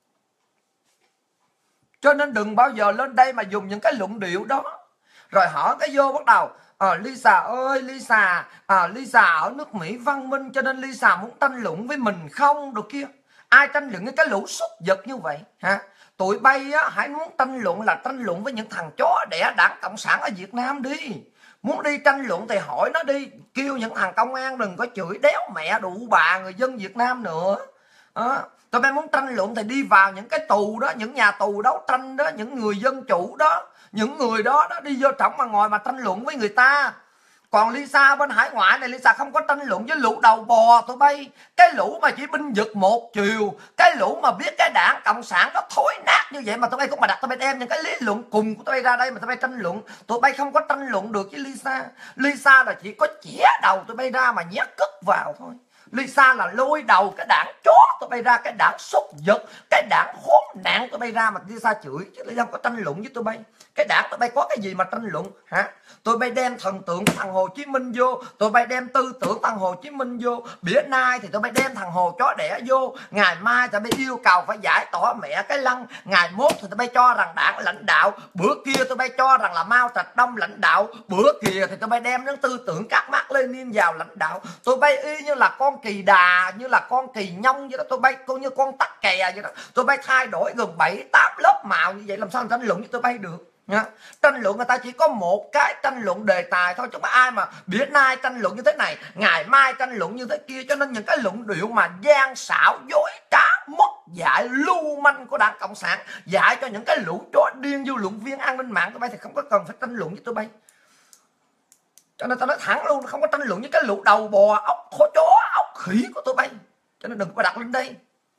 Cho nên đừng bao giờ lên đây mà dùng những cái luận điệu đó. Rồi hỏi cái vô bắt đầu Lisa ơi Lisa, Lisa ở nước Mỹ văn minh cho nên Lisa muốn tranh luận với mình không được kia. Ai tranh luận với cái lũ súc vật như vậy hả? Tụi bay á, hãy muốn tranh luận là tranh luận với những thằng chó đẻ đảng Cộng sản ở Việt Nam đi. Muốn đi tranh luận thì hỏi nó đi. Kêu những thằng công an đừng có chửi đéo mẹ đủ bà người dân Việt Nam nữa. Tụi bay muốn tranh luận thì đi vào những cái tù đó, những nhà tù đấu tranh đó, những người dân chủ đó, những người đó đi vô trọng mà ngồi mà tranh luận với người ta. Còn Lisa bên hải ngoại này, Lisa không có tranh luận với lũ đầu bò tụi bay. Cái lũ mà chỉ binh vực một chiều, cái lũ mà biết cái đảng Cộng sản nó thối nát như vậy mà tụi bay cũng mà đặt tụi bay đem những cái lý luận cùng của tụi bay ra đây mà tụi bay tranh luận. Tụi bay không có tranh luận được với Lisa. Lisa là chỉ có chĩa đầu tụi bay ra mà nhét cất vào thôi. Lisa là lôi đầu cái đảng chó tụi bay ra, cái đảng súc vật, cái đảng khốn nạn tụi bay ra mà Lisa chửi, chứ Lisa không có tranh luận với tụi bay. Cái đảng tụi bay có cái gì mà tranh luận hả? Tụi bay đem thần tượng của thằng Hồ Chí Minh vô, tụi bay đem tư tưởng thằng Hồ Chí Minh vô. Bữa nay thì tụi bay đem thằng Hồ chó đẻ vô, ngày mai tụi bay yêu cầu phải giải tỏa mẹ cái lăng, ngày mốt thì tụi bay cho rằng đảng lãnh đạo, bữa kia tụi bay cho rằng là Mao Trạch Đông lãnh đạo, bữa kia thì tụi bay đem những tư tưởng các Mác Lênin vào lãnh đạo. Tụi bay y như là con kỳ đà, như là con kỳ nhông vậy đó, tụi bay cũng như con tắc kè vậy đó. Tụi bay thay đổi gần 7-8 lớp màu như vậy, làm sao tranh luận với tụi bay được? Tranh luận người ta chỉ có một cái tranh luận đề tài thôi, chứ không ai mà bữa nay tranh luận như thế này, ngày mai tranh luận như thế kia. Cho nên những cái luận điệu mà gian xảo, dối trá, mất dạy, lưu manh của đảng Cộng sản dạy cho những cái lũ chó điên dư luận viên an ninh mạng tụi bay thì không có cần phải tranh luận với tụi bay. Cho nên tao nói thẳng luôn, không có tranh luận với cái lũ đầu bò, ốc chó, ốc khỉ của tụi bay. Cho nên đừng có đặt lên đây.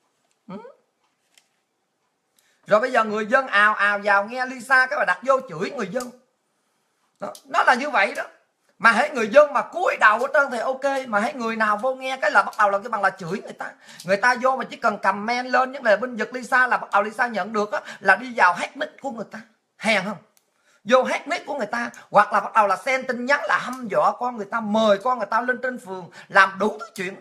Rồi bây giờ người dân ào ào vào nghe Lisa cái bà đặt vô chửi người dân đó. Nó là như vậy đó. Mà hãy người dân mà cúi đầu hết trơn thì ok, mà hãy người nào vô nghe cái là bắt đầu là cái bằng là chửi người ta vô mà chỉ cần comment lên những lời binh vực Lisa là bắt đầu Lisa nhận được á, là đi vào hack nick của người ta, hèn không, vô hack nick của người ta, hoặc là bắt đầu là send tin nhắn là hăm dọa con người ta, mời con người ta lên trên phường làm đủ thứ chuyện.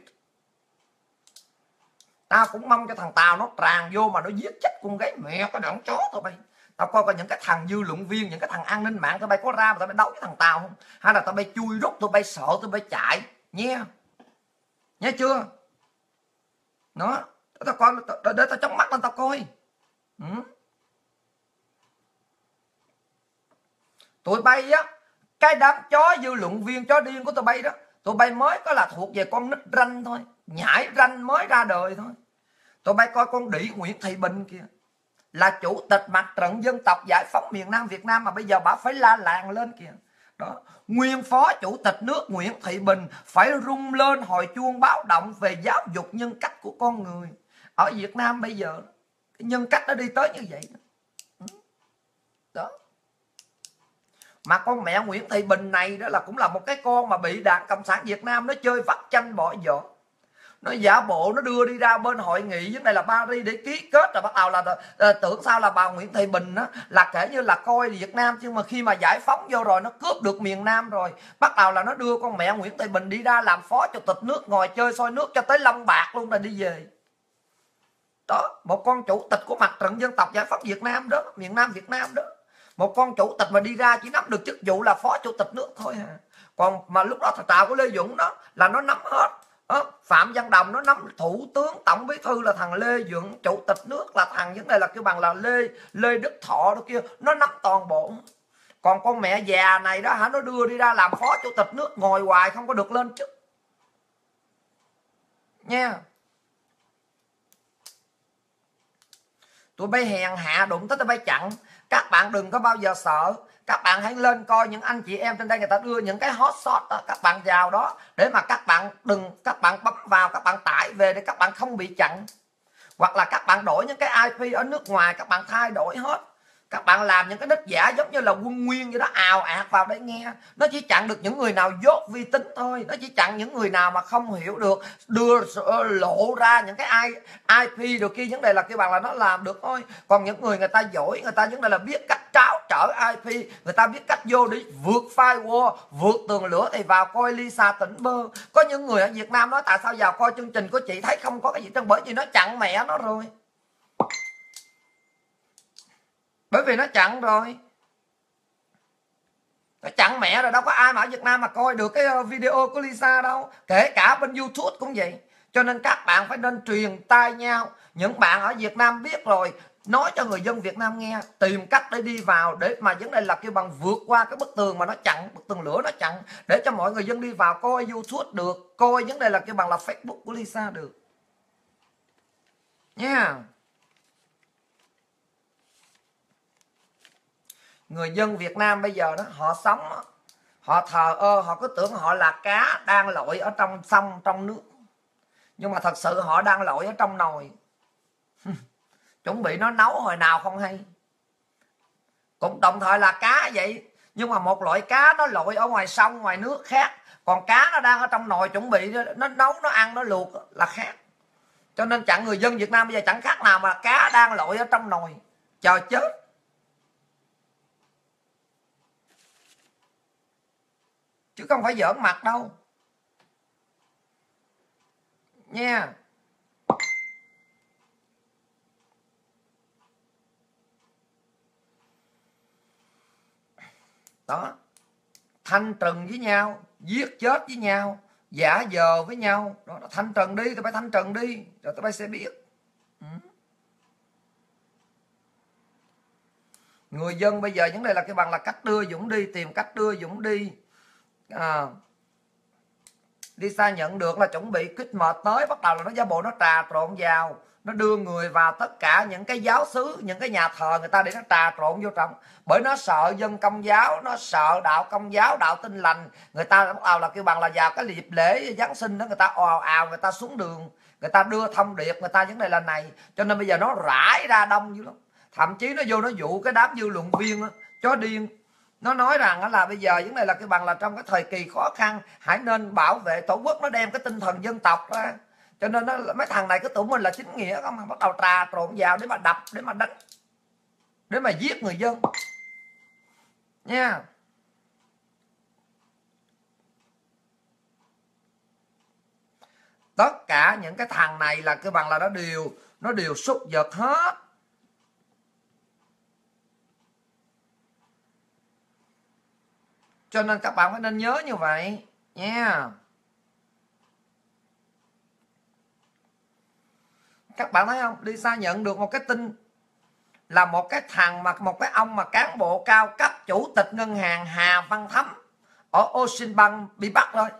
Tao cũng mong cho thằng Tàu nó tràn vô mà nó giết chết con gái mẹ cái đoạn chó tụi bay. Tao coi những cái thằng dư luận viên, những cái thằng an ninh mạng tụi bay có ra mà tụi bay đấu với thằng Tàu không, hay là tụi bay chui rút, tụi bay sợ tụi bay chạy nha, nhớ chưa? Nó tao coi để tao chống mắt lên tao coi. Tụi bay á, cái đám chó dư luận viên chó điên của tụi bay đó, tụi bay mới có là thuộc về con nít ranh thôi, nhảy ranh mới ra đời thôi. Tụi bay coi con đĩ Nguyễn Thị Bình kìa, là chủ tịch Mặt trận Dân tộc Giải phóng miền Nam Việt Nam mà bây giờ bà phải la làng lên kìa. Đó, nguyên phó chủ tịch nước Nguyễn Thị Bình phải rung lên hồi chuông báo động về giáo dục nhân cách của con người. Ở Việt Nam bây giờ cái nhân cách nó đi tới như vậy đó. Mà con mẹ Nguyễn Thị Bình này đó là cũng là một cái con mà bị Đảng Cộng sản Việt Nam nó chơi vắt chanh bỏ vỏ. Nó giả bộ nó đưa đi ra bên hội nghị vấn đề là Paris để ký kết, rồi bắt đầu là tưởng sao là bà Nguyễn Thị Bình á là kể như là coi Việt Nam, nhưng mà khi mà giải phóng vô rồi nó cướp được miền Nam rồi, bắt đầu là nó đưa con mẹ Nguyễn Thị Bình đi ra làm phó chủ tịch nước, ngồi chơi soi nước cho tới Long Bạc luôn rồi đi về. Đó, một con chủ tịch của Mặt trận Dân tộc Giải phóng Việt Nam đó, miền Nam Việt Nam đó, một con chủ tịch mà đi ra chỉ nắm được chức vụ là phó chủ tịch nước thôi à. Còn mà lúc đó thằng Tàu của Lê Dũng đó là nó nắm hết. Phạm Văn Đồng nó nắm thủ tướng, tổng bí thư là thằng Lê Dũng, chủ tịch nước là thằng vấn đề là kêu bằng là Lê Đức Thọ đó kia, nó nắm toàn bộ. Còn con mẹ già này đó hả, nó đưa đi ra làm phó chủ tịch nước, ngồi hoài không có được lên chức nha. Tụi bay hèn hạ đụng tới tụi bay chặn. Các bạn đừng có bao giờ sợ. Các bạn hãy lên coi những anh chị em trên đây người ta đưa những cái hot shot đó, các bạn vào đó để mà các bạn bấm vào, các bạn tải về để các bạn không bị chặn. Hoặc là các bạn đổi những cái IP ở nước ngoài, các bạn thay đổi hết. Các bạn làm những cái nick giả giống như là Quân Nguyên vậy đó, ào ạt vào để nghe. Nó chỉ chặn được những người nào dốt vi tính thôi. Nó chỉ chặn những người nào mà không hiểu được, đưa lộ ra những cái IP được kia, vấn đề là cái bạn là nó làm được thôi. Còn những người ta giỏi, người ta vấn đề là biết cách tráo trở IP, người ta biết cách vô để vượt firewall, vượt tường lửa thì vào coi Lisa Tỉnh Bơ. Có những người ở Việt Nam nói tại sao vào coi chương trình của chị thấy không có cái gì trơn, bởi vì nó chặn mẹ nó rồi. Bởi vì nó chặn rồi. Nó chặn mẹ rồi, đâu có ai mà ở Việt Nam mà coi được cái video của Lisa đâu. Kể cả bên YouTube cũng vậy. Cho nên các bạn phải nên truyền tai nhau. Những bạn ở Việt Nam biết rồi, nói cho người dân Việt Nam nghe, tìm cách để đi vào, để mà vấn đề là kêu bằng vượt qua cái bức tường mà nó chặn, bức tường lửa nó chặn, để cho mọi người dân đi vào coi YouTube được, coi vấn đề là kêu bằng là Facebook của Lisa được nha. Yeah. Người dân Việt Nam bây giờ đó, họ sống, họ thờ ơ, họ cứ tưởng họ là cá đang lội ở trong sông, trong nước. Nhưng mà thật sự họ đang lội ở trong nồi. Chuẩn bị nó nấu hồi nào không hay. Cũng đồng thời là cá vậy. Nhưng mà một loại cá nó lội ở ngoài sông, ngoài nước khác. Còn cá nó đang ở trong nồi chuẩn bị nó nấu, nó ăn, nó luộc là khác. Cho nên chặn người dân Việt Nam bây giờ chẳng khác nào mà cá đang lội ở trong nồi, chờ chết. Chứ không phải giỡn mặt đâu nha. Đó, thanh trừng với nhau, giết chết với nhau, giả vờ với nhau. Đó, thanh trừng đi, tụi bay thanh trừng đi, rồi tụi bay sẽ biết. Người dân bây giờ vấn đề là cái bằng là cách đưa Dũng đi, tìm cách đưa Dũng đi. Lisa nhận được là chuẩn bị kích mệt tới, bắt đầu là nó giả bộ nó trà trộn vào, nó đưa người vào tất cả những cái giáo xứ, những cái nhà thờ người ta để nó trà trộn vô trong. Bởi nó sợ dân Công giáo, nó sợ đạo Công giáo, đạo Tin Lành. Người ta bắt đầu là kêu bằng là vào cái dịp lễ Giáng sinh đó, người ta ào ào, người ta xuống đường, người ta đưa thông điệp, người ta vấn đề là này. Cho nên bây giờ nó rải ra đông dữ lắm. Thậm chí nó vô nó dụ cái đám dư luận viên đó, chó điên, Nó nói rằng là bây giờ vấn đề là cái bằng là trong cái thời kỳ khó khăn hãy nên bảo vệ tổ quốc, nó đem cái tinh thần dân tộc ra. Cho nên nó, mấy thằng này cứ tưởng mình là chính nghĩa không, mà bắt đầu trà trộn vào để mà đập, để mà đánh, để mà giết người dân nha. Tất cả những cái thằng này là cái bằng là nó đều súc vật hết. Cho nên các bạn phải nên nhớ như vậy nha. Các bạn thấy không, Lisa nhận được một cái tin là một cái thằng mà một cái ông mà cán bộ cao cấp chủ tịch ngân hàng Hà Văn Thắm ở Oceanbank bị bắt rồi.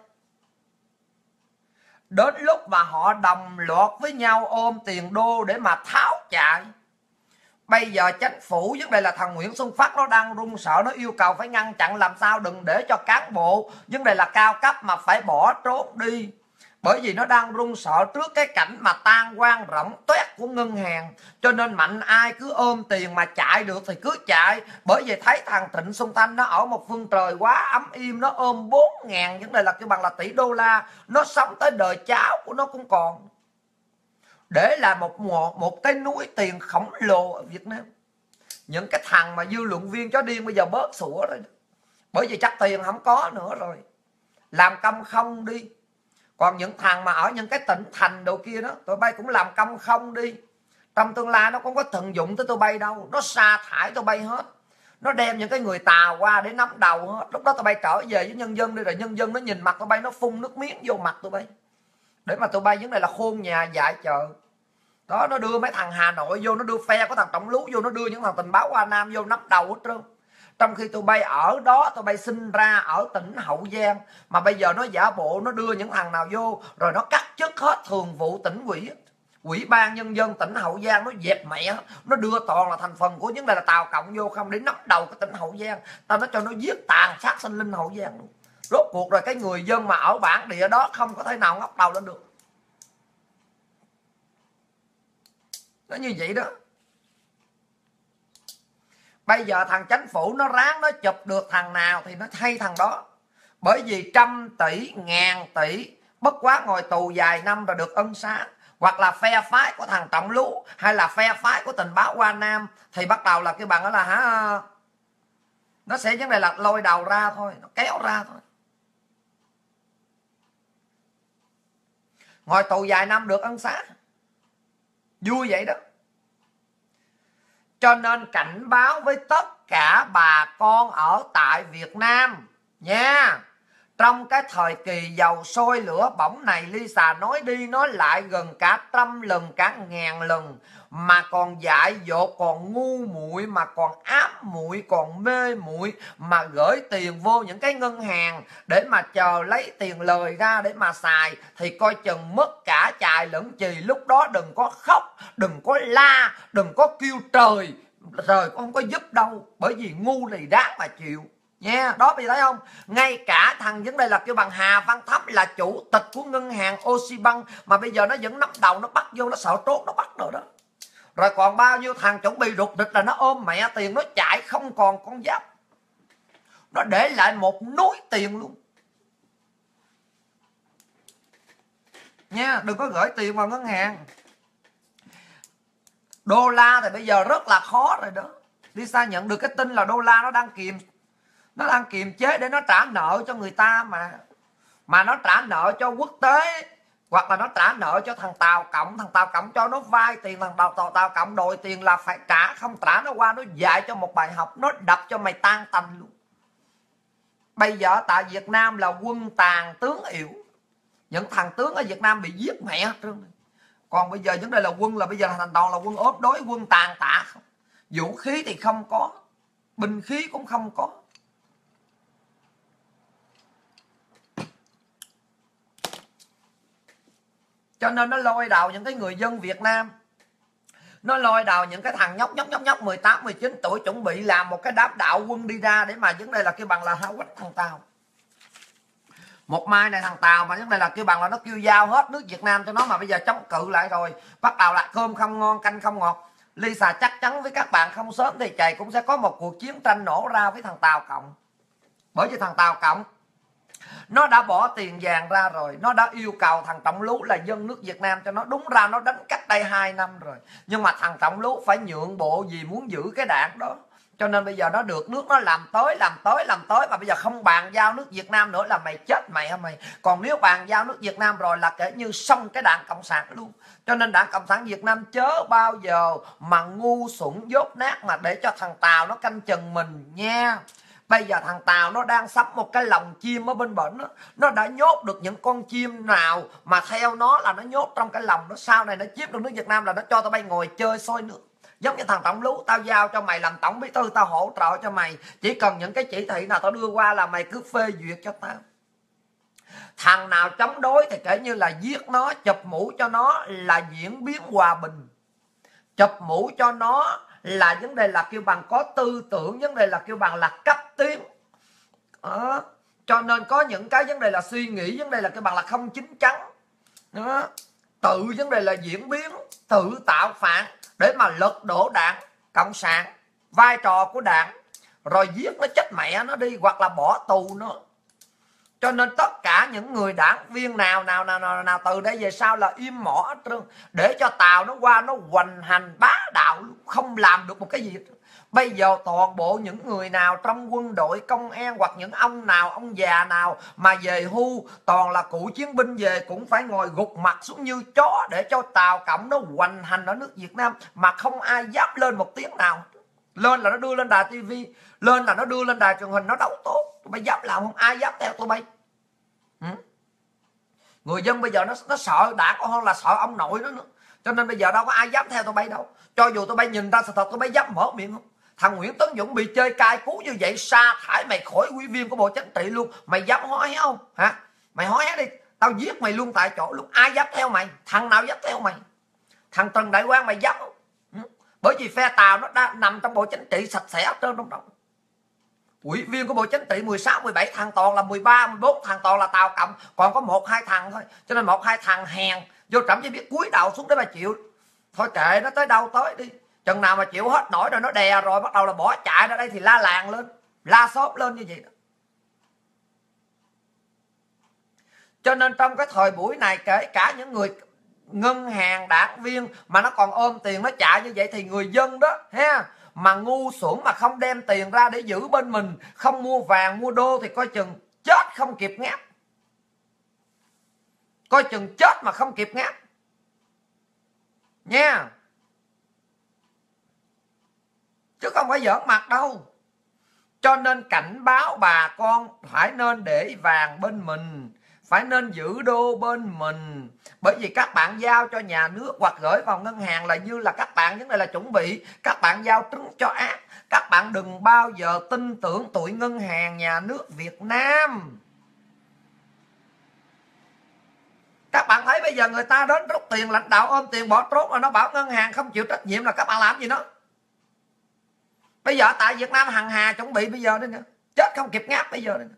Đến lúc mà họ đồng loạt với nhau ôm tiền đô để mà tháo chạy. Bây giờ chính phủ vấn đề là thằng Nguyễn Xuân Phúc nó đang run sợ, nó yêu cầu phải ngăn chặn làm sao đừng để cho cán bộ vấn đề là cao cấp mà phải bỏ trốn đi. Bởi vì nó đang run sợ trước cái cảnh mà tan quan rỗng toét của ngân hàng. Cho nên mạnh ai cứ ôm tiền mà chạy được thì cứ chạy. Bởi vì thấy thằng Trịnh Xuân Thanh nó ở một phương trời quá ấm im, nó ôm 4.000 vấn đề là cái bằng là tỷ đô la, nó sống tới đời cháu của nó cũng còn. Để là một cái núi tiền khổng lồ ở Việt Nam. Những cái thằng mà dư luận viên chó điên bây giờ bớt sủa rồi. Bởi vì chắc tiền không có nữa rồi, làm công không đi. Còn những thằng mà ở những cái tỉnh thành đồ kia đó, tụi bay cũng làm công không đi. Trong tương lai nó không có tận dụng tới tụi bay đâu, nó sa thải tụi bay hết. Nó đem những cái người tà qua để nắm đầu hết. Lúc đó tụi bay trở về với nhân dân đi, rồi nhân dân nó nhìn mặt tụi bay, nó phun nước miếng vô mặt tụi bay, để mà tụi bay vấn đề là khôn nhà dại chợ. Đó, nó đưa mấy thằng Hà Nội vô, nó đưa phe của thằng Trọng Lú vô, nó đưa những thằng tình báo Hoa Nam vô nắm đầu hết trơn. Trong khi tụi bay ở đó, tụi bay sinh ra ở tỉnh Hậu Giang, mà bây giờ nó giả bộ nó đưa những thằng nào vô, rồi nó cắt chức hết thường vụ tỉnh ủy, ủy ban nhân dân tỉnh Hậu Giang, nó dẹp mẹ, nó đưa toàn là thành phần của những này là Tàu Cộng vô không để nắm đầu cái tỉnh Hậu Giang. Tao nói cho nó giết tàn sát sinh linh Hậu Giang luôn. Rốt cuộc rồi cái người dân mà ở bản địa đó không có thể nào ngóc đầu lên được. Nó như vậy đó. Bây giờ thằng chính phủ nó ráng nó chụp được thằng nào thì nó thay thằng đó. Bởi vì trăm tỷ, ngàn tỷ, bất quá ngồi tù vài năm rồi được ân xá. Hoặc là phe phái của thằng Trọng Lú, hay là phe phái của tình báo Hoa Nam, thì bắt đầu là cái bằng đó là nó sẽ vấn đề là lôi đầu ra thôi, nó kéo ra thôi. Ngồi tù vài năm được ân xá, vui vậy đó. Cho nên cảnh báo với tất cả bà con ở tại Việt Nam nha. Trong cái thời kỳ dầu sôi lửa bỏng này, Lisa nói đi nói lại gần cả 100 lần, cả 1000 lần, mà còn dại dột, còn ngu muội, mà còn ám muội, còn mê muội, mà gửi tiền vô những cái ngân hàng để mà chờ lấy tiền lời ra để mà xài, thì coi chừng mất cả chài lẫn chì. Lúc đó đừng có khóc, đừng có la, đừng có kêu trời, trời cũng không có giúp đâu, bởi vì ngu thì đáng mà chịu nha. Đó, bây giờ thấy không, ngay cả thằng vấn đề là kêu bằng Hà Văn Thắm là chủ tịch của ngân hàng Oceanbank mà bây giờ nó vẫn nắm đầu, nó bắt vô, nó sợ trốn, nó bắt rồi đó. Rồi còn bao nhiêu thằng chuẩn bị rụt rịch là nó ôm mẹ tiền, nó chạy không còn con giáp, nó để lại một núi tiền luôn nha. Đừng có gửi tiền vào ngân hàng. Đô la thì bây giờ rất là khó rồi đó. Lisa nhận được cái tin là đô la nó đang kiềm chế để nó trả nợ cho người ta, mà nó trả nợ cho quốc tế, hoặc là nó trả nợ cho thằng Tàu Cộng. Thằng Tàu Cộng cho nó vay tiền, thằng Tàu Cộng đòi tiền là phải trả, không trả nó qua nó dạy cho một bài học, nó đập cho mày tan tành luôn. Bây giờ tại Việt Nam là quân tàn tướng yếu, những thằng tướng ở Việt Nam bị giết mẹ hết trơn. Còn bây giờ vấn đề là quân là bây giờ thành toàn là quân ốp đối, quân tàn tạ không. Vũ khí thì không có, binh khí cũng không có. Cho nên nó lôi đầu những cái người dân Việt Nam, nó lôi đầu những cái thằng nhóc 18, 19 tuổi chuẩn bị làm một cái đám đạo quân đi ra để mà vấn đề là kêu bằng là hao quách thằng Tàu. Một mai này thằng Tàu mà vấn đề là kêu bằng là nó kêu giao hết nước Việt Nam cho nó, mà bây giờ chống cự lại rồi, bắt đầu là cơm không ngon canh không ngọt. Lisa chắc chắn với các bạn không sớm thì chạy cũng sẽ có một cuộc chiến tranh nổ ra với thằng Tàu Cộng. Bởi vì thằng Tàu Cộng nó đã bỏ tiền vàng ra rồi, nó đã yêu cầu thằng Trọng Lú là dân nước Việt Nam cho nó. Đúng ra nó đánh cách đây 2 năm rồi, nhưng mà thằng Trọng Lú phải nhượng bộ vì muốn giữ cái đảng đó. Cho nên bây giờ nó được nước nó làm tới, mà bây giờ không bàn giao nước Việt Nam nữa là mày chết mày hả mày. Còn nếu bàn giao nước Việt Nam rồi là kể như xong cái đảng Cộng sản luôn. Cho nên đảng Cộng sản Việt Nam chớ bao giờ mà ngu xuẩn dốt nát mà để cho thằng Tàu nó canh chừng mình nha. Bây giờ thằng Tàu nó đang sắm một cái lồng chim ở bên bển đó. Nó đã nhốt được những con chim nào mà theo nó là nó nhốt trong cái lồng đó. Sau này nó chiếm được nước Việt Nam là nó cho tao bay ngồi chơi sôi nước. Giống như thằng Trọng Lú, tao giao cho mày làm tổng bí thư, tao hỗ trợ cho mày. Chỉ cần những cái chỉ thị nào tao đưa qua là mày cứ phê duyệt cho tao. Thằng nào chống đối thì kể như là giết nó, chụp mũ cho nó là diễn biến hòa bình. Chụp mũ cho nó là vấn đề là kêu bằng có tư tưởng, vấn đề là kêu bằng là cấp tiến. Cho nên có những cái vấn đề là suy nghĩ, vấn đề là kêu bằng là không chín chắn. Đó. Tự vấn đề là diễn biến, tự tạo phản để mà lật đổ đảng Cộng sản, vai trò của đảng, rồi giết nó chết mẹ nó đi, hoặc là bỏ tù nó. Cho nên tất cả những người đảng viên nào từ đây về sau là im mỏ hết trơn, để cho Tàu nó qua nó hoành hành bá đạo, không làm được một cái gì hết. Bây giờ toàn bộ những người nào trong quân đội, công an, hoặc những ông nào, ông già nào mà về hưu, toàn là cựu chiến binh về, cũng phải ngồi gục mặt xuống như chó để cho Tàu Cộng nó hoành hành ở nước Việt Nam, mà không ai dám lên một tiếng nào. Lên là nó đưa lên đài tivi, lên là nó đưa lên đài truyền hình, nó đấu tốt. Tụi bay dám làm không? Ai dám theo tụi bay? Người dân bây giờ nó sợ đảng còn hơn là sợ ông nội nó nữa. Cho nên bây giờ đâu có ai dám theo tụi bay đâu. Cho dù tụi bay nhìn ra sự thật, tụi bay dám mở miệng không? Thằng Nguyễn Tấn Dũng bị chơi cai cú như vậy, sa thải mày khỏi ủy viên của Bộ Chính trị luôn. Mày dám hói hé không hả? Mày hói hé đi, tao giết mày luôn tại chỗ luôn. Ai dám theo mày? Thằng nào dám theo mày? Thằng Trần Đại Quang mày dám không? Bởi vì phe Tàu nó đã nằm trong Bộ Chính trị sạch sẽ trên trong đó. Ủy viên của Bộ Chính trị 16, 17 thằng, toàn là 13, 14 thằng, toàn là Tàu Cộng. Còn có 1-2 thằng thôi. Cho nên 1-2 thằng hèn vô trỏng chỉ biết cúi đầu xuống để mà chịu. Thôi kệ nó tới đâu tới đi. Chừng nào mà chịu hết nổi rồi, nó đè rồi, bắt đầu là bỏ chạy ra đây thì la làng lên, la xóm lên như vậy đó. Cho nên trong cái thời buổi này, kể cả những người ngân hàng, đảng viên mà nó còn ôm tiền nó chạy như vậy, thì người dân đó ha, mà ngu xuẩn mà không đem tiền ra để giữ bên mình, không mua vàng mua đô, thì coi chừng chết không kịp ngáp. Coi chừng chết mà không kịp ngáp nha. Chứ không phải giỡn mặt đâu. Cho nên cảnh báo bà con phải nên để vàng bên mình, phải nên giữ đô bên mình. Bởi vì các bạn giao cho nhà nước hoặc gửi vào ngân hàng là như là các bạn vấn đề là chuẩn bị các bạn giao trứng cho ác. Các bạn đừng bao giờ tin tưởng tụi ngân hàng nhà nước Việt Nam. Các bạn thấy bây giờ người ta đến rút tiền, lãnh đạo ôm tiền bỏ trốn, mà nó bảo ngân hàng không chịu trách nhiệm, là các bạn làm gì nó? Bây giờ tại Việt Nam hằng hà chuẩn bị bây giờ đây nữa, chết không kịp ngáp bây giờ đây nữa.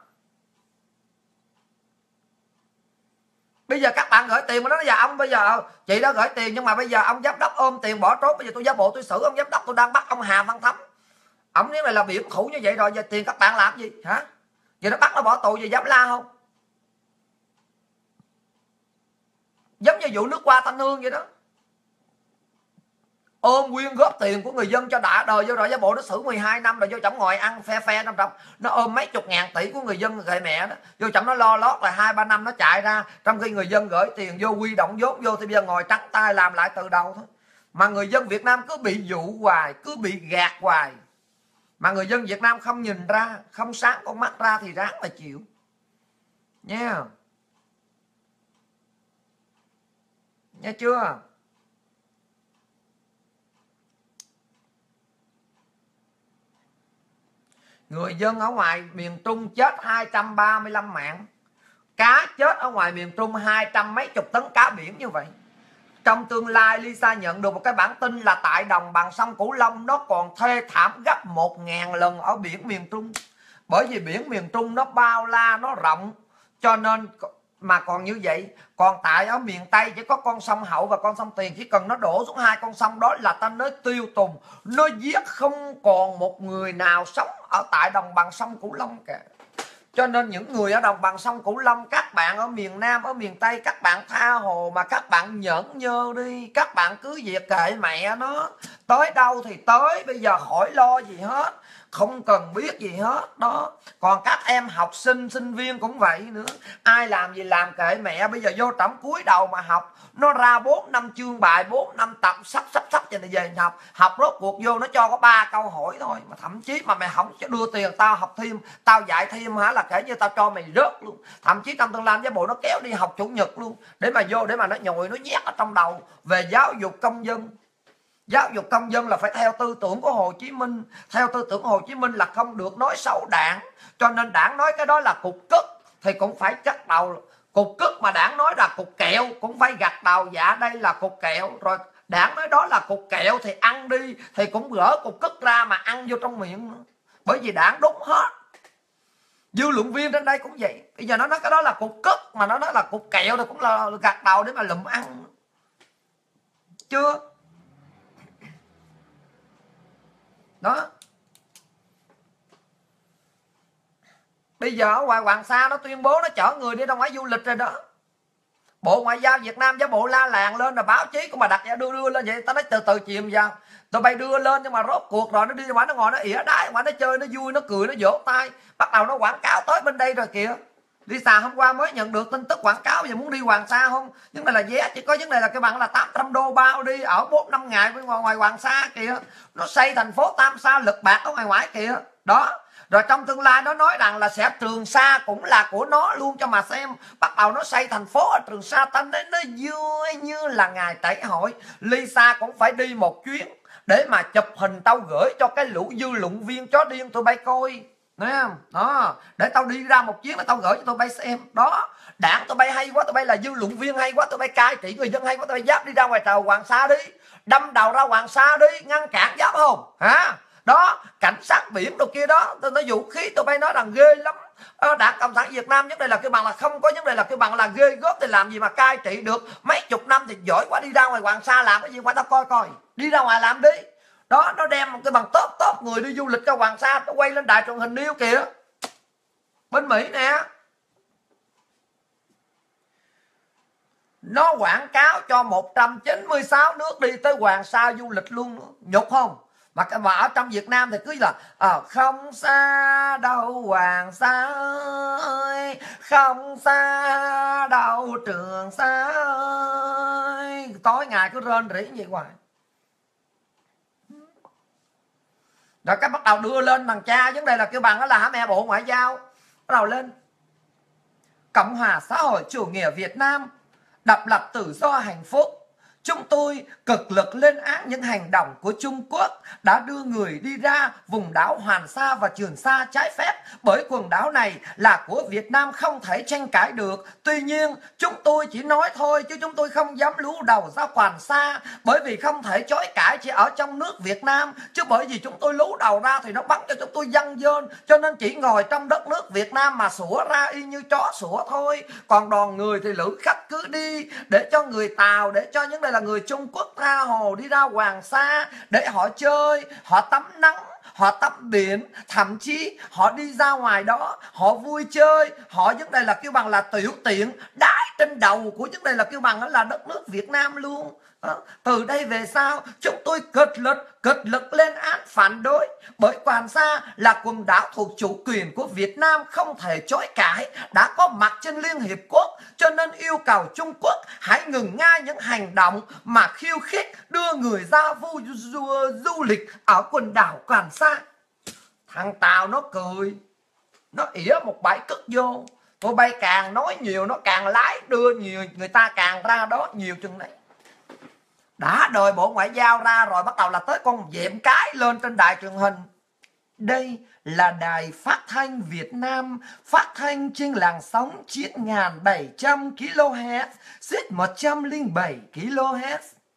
Bây giờ các bạn gửi tiền mà nó nói giờ ông, bây giờ chị đã gửi tiền nhưng mà bây giờ ông giám đốc ôm tiền bỏ trốn, bây giờ tôi giả bộ tôi xử ông giám đốc, tôi đang bắt ông Hà Văn Thắm. Ông nếu là biển thủ như vậy rồi, giờ tiền các bạn làm gì hả? Giờ nó bắt nó bỏ tù, giờ dám la không? Giống như vụ nước qua Thanh Hương vậy đó, ôm quyên góp tiền của người dân cho đã đời vô rồi, giả bộ nó xử 12 năm rồi vô chổng ngồi ăn phe trong trong. Nó ôm mấy chục ngàn tỷ của người dân gậy mẹ đó, vô chổng nó lo lót là 2-3 năm nó chạy ra, trong khi người dân gửi tiền vô quy động vốn vô thì bây giờ ngồi trắng tay làm lại từ đầu thôi. Mà người dân Việt Nam cứ bị dụ hoài, cứ bị gạt hoài. Mà người dân Việt Nam không nhìn ra, không sáng con mắt ra thì ráng mà chịu nha. Nghe chưa? Người dân ở ngoài miền Trung chết 235 mạng. Cá chết ở ngoài miền Trung 200 mấy chục tấn cá biển như vậy. Trong tương lai Lisa nhận được một cái bản tin là tại đồng bằng sông Cửu Long nó còn thê thảm gấp 1000 lần ở biển miền Trung. Bởi vì biển miền Trung nó bao la, nó rộng, cho nên mà còn như vậy. Còn tại ở miền Tây chỉ có con sông Hậu và con sông Tiền, chỉ cần nó đổ xuống hai con sông đó là ta nói tiêu tùng, nó giết không còn một người nào sống ở tại đồng bằng sông Cửu Long cả. Cho nên những người ở đồng bằng sông Cửu Long, các bạn ở miền Nam, ở miền Tây, các bạn tha hồ mà các bạn nhẫn nhơ đi. Các bạn cứ việc kệ mẹ nó, tới đâu thì tới, bây giờ khỏi lo gì hết, không cần biết gì hết đó. Còn các em học sinh, sinh viên cũng vậy nữa. Ai làm gì làm kệ mẹ, bây giờ vô trỏng cuối đầu mà học. Nó ra 4 năm chương bài, 4 năm tập, sắp cho này về học. Học rốt cuộc vô nó cho có 3 câu hỏi thôi. Mà thậm chí mà mày không đưa tiền tao học thêm, tao dạy thêm hả, là kể như tao cho mày rớt luôn. Thậm chí trong tương lai với bộ nó kéo đi học chủ nhật luôn, để mà vô, để mà nó nhồi, nó nhét ở trong đầu về giáo dục công dân. Giáo dục công dân là phải theo tư tưởng của Hồ Chí Minh. Theo tư tưởng Hồ Chí Minh là không được nói xấu đảng. Cho nên đảng nói cái đó là cục cức thì cũng phải cắt đầu. Cục cức mà đảng nói là cục kẹo cũng phải gặt đầu, dạ đây là cục kẹo. Rồi đảng nói đó là cục kẹo thì ăn đi, thì cũng gỡ cục cức ra mà ăn vô trong miệng nữa. Bởi vì đảng đúng hết. Dư luận viên trên đây cũng vậy. Bây giờ nó nói cái đó là cục cức, mà nó nói là cục kẹo thì cũng là gặt đầu để mà lụm ăn. Chưa? Đó. Bây giờ ở ngoài Hoàng Sa nó tuyên bố nó chở người đi ra ngoài du lịch rồi đó. Bộ Ngoại giao Việt Nam với bộ la làng lên, là báo chí cũng mà đặt ra đưa lên vậy. Tao nói từ từ chìm vào. Tụi bay đưa lên nhưng mà rốt cuộc rồi nó đi ra ngoài, nó ngồi nó ỉa đái ngoài, nó chơi, nó vui, nó cười, nó vỗ tay. Bắt đầu nó quảng cáo tới bên đây rồi kìa. Lisa hôm qua mới nhận được tin tức quảng cáo giờ muốn đi Hoàng Sa không. Vấn đề là vé chỉ có vấn đề là cái bạn là 800 đô bao đi ở 4-5 ngày bên ngoài Hoàng Sa kìa. Nó xây thành phố Tam Sa lực bạc ở ngoài ngoại kìa. Đó. Rồi trong tương lai nó nói rằng là sẽ Trường Sa cũng là của nó luôn cho mà xem. Bắt đầu nó xây thành phố ở Trường Sa, ta nói nó vui như là ngày tẩy hội. Lisa cũng phải đi một chuyến để mà chụp hình tao gửi cho cái lũ dư luận viên chó điên tụi bay coi. Thấy không? Đó, để tao đi ra một chuyến là tao gửi cho tụi bay xem. Đó, đảng tụi bay hay quá, tụi bay là dư luận viên hay quá, tụi bay cai trị người dân hay quá, tụi bay dám đi ra ngoài trời Hoàng Sa đi, đâm đầu ra Hoàng Sa đi, ngăn cản dám không? Hả? Đó, cảnh sát biển đồ kia đó, nó vũ khí tụi bay nói rằng ghê lắm. Đảng Cộng sản Việt Nam vấn đề là cái bằng là không có vấn đề là cái bằng là ghê gớm thì làm gì mà cai trị được mấy chục năm thì giỏi quá, đi ra ngoài Hoàng Sa làm cái gì qua tao coi coi, đi ra ngoài làm đi. Đó, nó đem một cái bằng top người đi du lịch cho Hoàng Sa, nó quay lên đài truyền hình điêu kìa. Bên Mỹ nè, nó quảng cáo cho 196 nước đi tới Hoàng Sa du lịch luôn. Nhục không? Mà ở trong Việt Nam thì cứ là không xa đâu Hoàng Sa ơi, không xa đâu Trường Sa ơi. Tối ngày cứ rên rỉ vậy hoài. Rồi cái bắt đầu đưa lên thằng cha, vấn đề là kêu bằng đó là hả mẹ Bộ Ngoại giao. Bắt đầu lên Cộng hòa xã hội chủ nghĩa Việt Nam, độc lập tự do hạnh phúc. Chúng tôi cực lực lên án những hành động của Trung Quốc đã đưa người đi ra vùng đảo Hoàng Sa và Trường Sa trái phép, bởi quần đảo này là của Việt Nam không thể tranh cãi được. Tuy nhiên, chúng tôi chỉ nói thôi chứ chúng tôi không dám lú đầu ra Hoàng Sa, bởi vì không thể chối cãi chỉ ở trong nước Việt Nam, chứ bởi vì chúng tôi lú đầu ra thì nó bắn cho chúng tôi dăng dơn, cho nên chỉ ngồi trong đất nước Việt Nam mà sủa ra y như chó sủa thôi. Còn đoàn người thì lữ khách cứ đi để cho người Tàu, để cho những đây là người Trung Quốc tha hồ đi ra Hoàng Sa để họ chơi, họ tắm nắng, họ tắm biển, thậm chí họ đi ra ngoài đó họ vui chơi, họ vấn đề là kêu bằng là tiểu tiện đái trên đầu của vấn đề là kêu bằng là đất nước Việt Nam luôn. Từ đây về sau chúng tôi cực lực lên án phản đối, bởi Hoàng Sa là quần đảo thuộc chủ quyền của Việt Nam không thể chối cãi, đã có mặt trên Liên Hiệp Quốc, cho nên yêu cầu Trung Quốc hãy ngừng ngay những hành động mà khiêu khích đưa người ra du lịch ở quần đảo Hoàng Sa. Thằng Tàu nó cười, nó ỉa một bãi cất vô. Tụi bay càng nói nhiều nó càng lái đưa nhiều, người ta càng ra đó nhiều chừng này. Đã đời Bộ Ngoại giao ra rồi, bắt đầu là tới con dẹm cái lên trên đài truyền hình. Đây là đài phát thanh Việt Nam, phát thanh trên làn sóng 9.700 kHz, xích 107 kHz.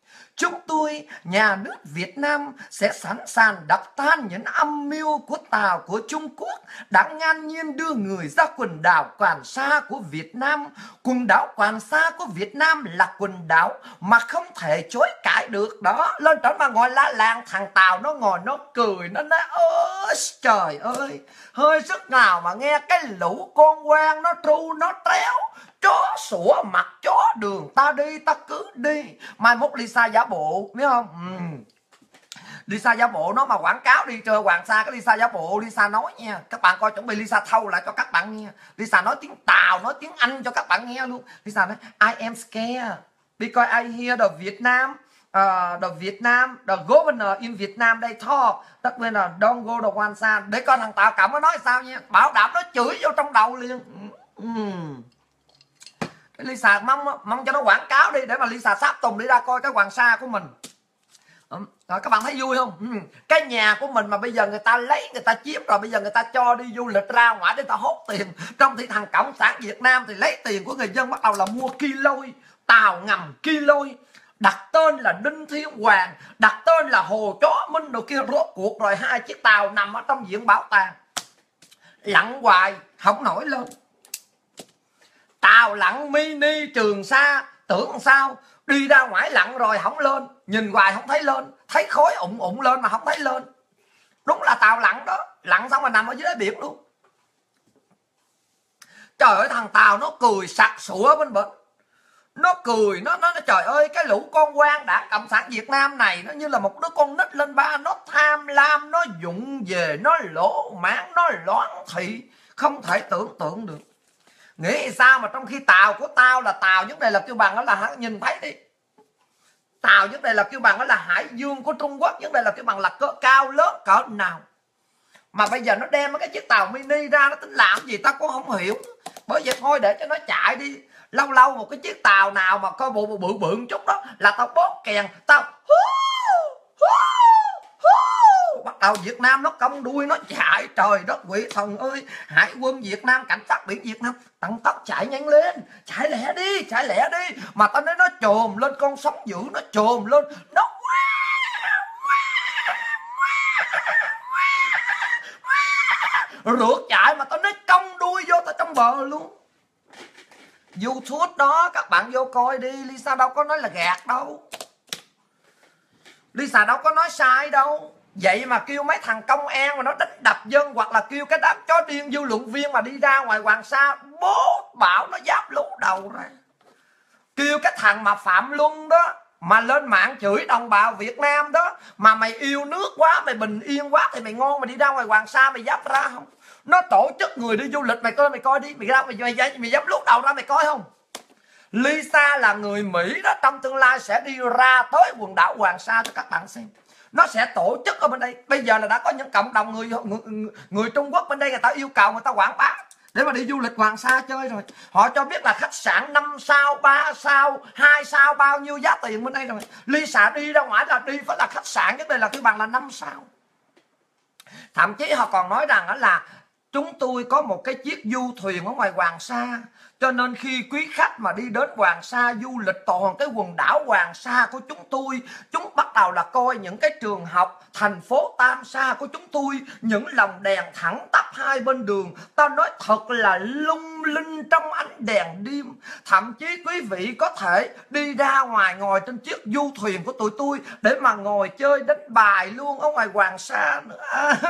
Chúng tôi, nhà nước Việt Nam sẽ sẵn sàng đập tan những âm mưu của Tàu của Trung Quốc đã ngang nhiên đưa người ra quần đảo Hoàng Sa của Việt Nam. Quần đảo Hoàng Sa của Việt Nam là quần đảo mà không thể chối cãi được đó. Lên trển mà ngồi la làng, thằng Tàu nó ngồi nó cười, nó nói ôi trời ơi, hơi sức nào mà nghe cái lũ con quan nó tru nó tréo. Chó sủa mặt chó, đường ta đi ta cứ đi. Mai mốt Lisa giả bộ, biết không? Lisa giả bộ nó mà quảng cáo đi chơi Hoàng Sa, cái Lisa giả bộ, Lisa nói nha, các bạn coi, chuẩn bị Lisa thâu lại cho các bạn nghe. Lisa nói tiếng Tàu, nói tiếng Anh cho các bạn nghe luôn. Lisa nói I am scared because I hear the Vietnam, the governor in Vietnam they talk. Tất nhiên là don't go to Hoàng Sa. Để coi thằng Tàu Cộng nó nói sao nha. Bảo đảm nó chửi vô trong đầu liền. Lisa mong cho nó quảng cáo đi, để mà Lisa sáp tùng đi ra coi cái Hoàng Sa của mình. Rồi các bạn thấy vui không? Cái nhà của mình mà bây giờ người ta lấy, người ta chiếm rồi, bây giờ người ta cho đi du lịch ra ngoài để ta hốt tiền. Trong khi thằng Cộng sản Việt Nam thì lấy tiền của người dân bắt đầu là mua ki lôi, tàu ngầm ki lôi, đặt tên là Đinh Thiên Hoàng, đặt tên là Hồ Chó Minh đồ kia. Rốt cuộc rồi 2 chiếc tàu nằm ở trong viện bảo tàng, lặn hoài không nổi lên. Tàu lặn mini Trường Sa, tưởng sao đi ra ngoài lặn rồi không lên, nhìn hoài không thấy lên, thấy khói ụng lên mà không thấy lên. Đúng là tàu lặn đó, lặn xong rồi nằm ở dưới đáy biển luôn. Trời ơi, thằng Tàu nó cười sặc sụa bên bển. Nó cười, nó trời ơi, cái lũ con quan Đảng Cộng sản Việt Nam này nó như là một đứa con nít lên ba. Nó tham lam, nó vụng về, nó lỗ mãn, nó loạn thị, không thể tưởng tượng được. Nghĩ sao mà trong khi Tàu của tao là Tàu vấn đề là kêu bằng đó là, nhìn thấy đi, Tàu vấn đề là kêu bằng đó là hải dương của Trung Quốc, vấn đề là kêu bằng là cỡ cao lớn cỡ nào. Mà bây giờ nó đem cái chiếc tàu mini ra, nó tính làm gì tao cũng không hiểu. Bởi vậy thôi để cho nó chạy đi. Lâu lâu một cái chiếc tàu nào mà coi bộ bự bự một chút đó là tao bóp kèn, tao bắt đầu Việt Nam nó cong đuôi nó chạy. Trời đất quỷ thần ơi, hải quân Việt Nam, cảnh sát biển Việt Nam tăng tốc chạy nhanh lên, chạy lẹ đi, chạy lẹ đi. Mà tao nói nó chồm lên con sóng dữ, nó chồm lên, nó rượt chạy mà tao nói cong đuôi vô tao trong bờ luôn. YouTube đó các bạn vô coi đi, Lisa đâu có nói là gạt đâu, Lisa đâu có nói sai đâu. Vậy mà kêu mấy thằng công an mà nó đánh đập dân, hoặc là kêu cái đám chó điên dư luận viên mà đi ra ngoài Hoàng Sa, bố bảo nó giáp lú đầu ra. Kêu cái thằng mà Phạm Luân đó mà lên mạng chửi đồng bào Việt Nam đó, mà mày yêu nước quá, mày bình yên quá thì mày ngon, mày đi ra ngoài Hoàng Sa mày dám ra không? Nó tổ chức người đi du lịch, mày coi đi, mày ra mày dám lút đầu ra mày coi không? Lisa là người Mỹ đó, trong tương lai sẽ đi ra tới quần đảo Hoàng Sa cho các bạn xem. Nó sẽ tổ chức ở bên đây. Bây giờ là đã có những cộng đồng người Trung Quốc bên đây, người ta yêu cầu, người ta quảng bá để mà đi du lịch Hoàng Sa chơi rồi. Họ cho biết là khách sạn 5 sao, 3 sao, 2 sao bao nhiêu giá tiền bên đây rồi. Lisa đi ra ngoài là đi phải là khách sạn, cái đây là cái bằng là 5 sao. Thậm chí họ còn nói rằng là chúng tôi có một cái chiếc du thuyền ở ngoài Hoàng Sa, cho nên khi quý khách mà đi đến Hoàng Sa du lịch toàn cái quần đảo Hoàng Sa của chúng tôi, chúng bắt đầu là coi những cái trường học, thành phố Tam Sa của chúng tôi, những lồng đèn thẳng tắp hai bên đường. Tao nói thật là lung linh trong ánh đèn đêm. Thậm chí quý vị có thể đi ra ngoài ngồi trên chiếc du thuyền của tụi tôi để mà ngồi chơi đánh bài luôn ở ngoài Hoàng Sa nữa.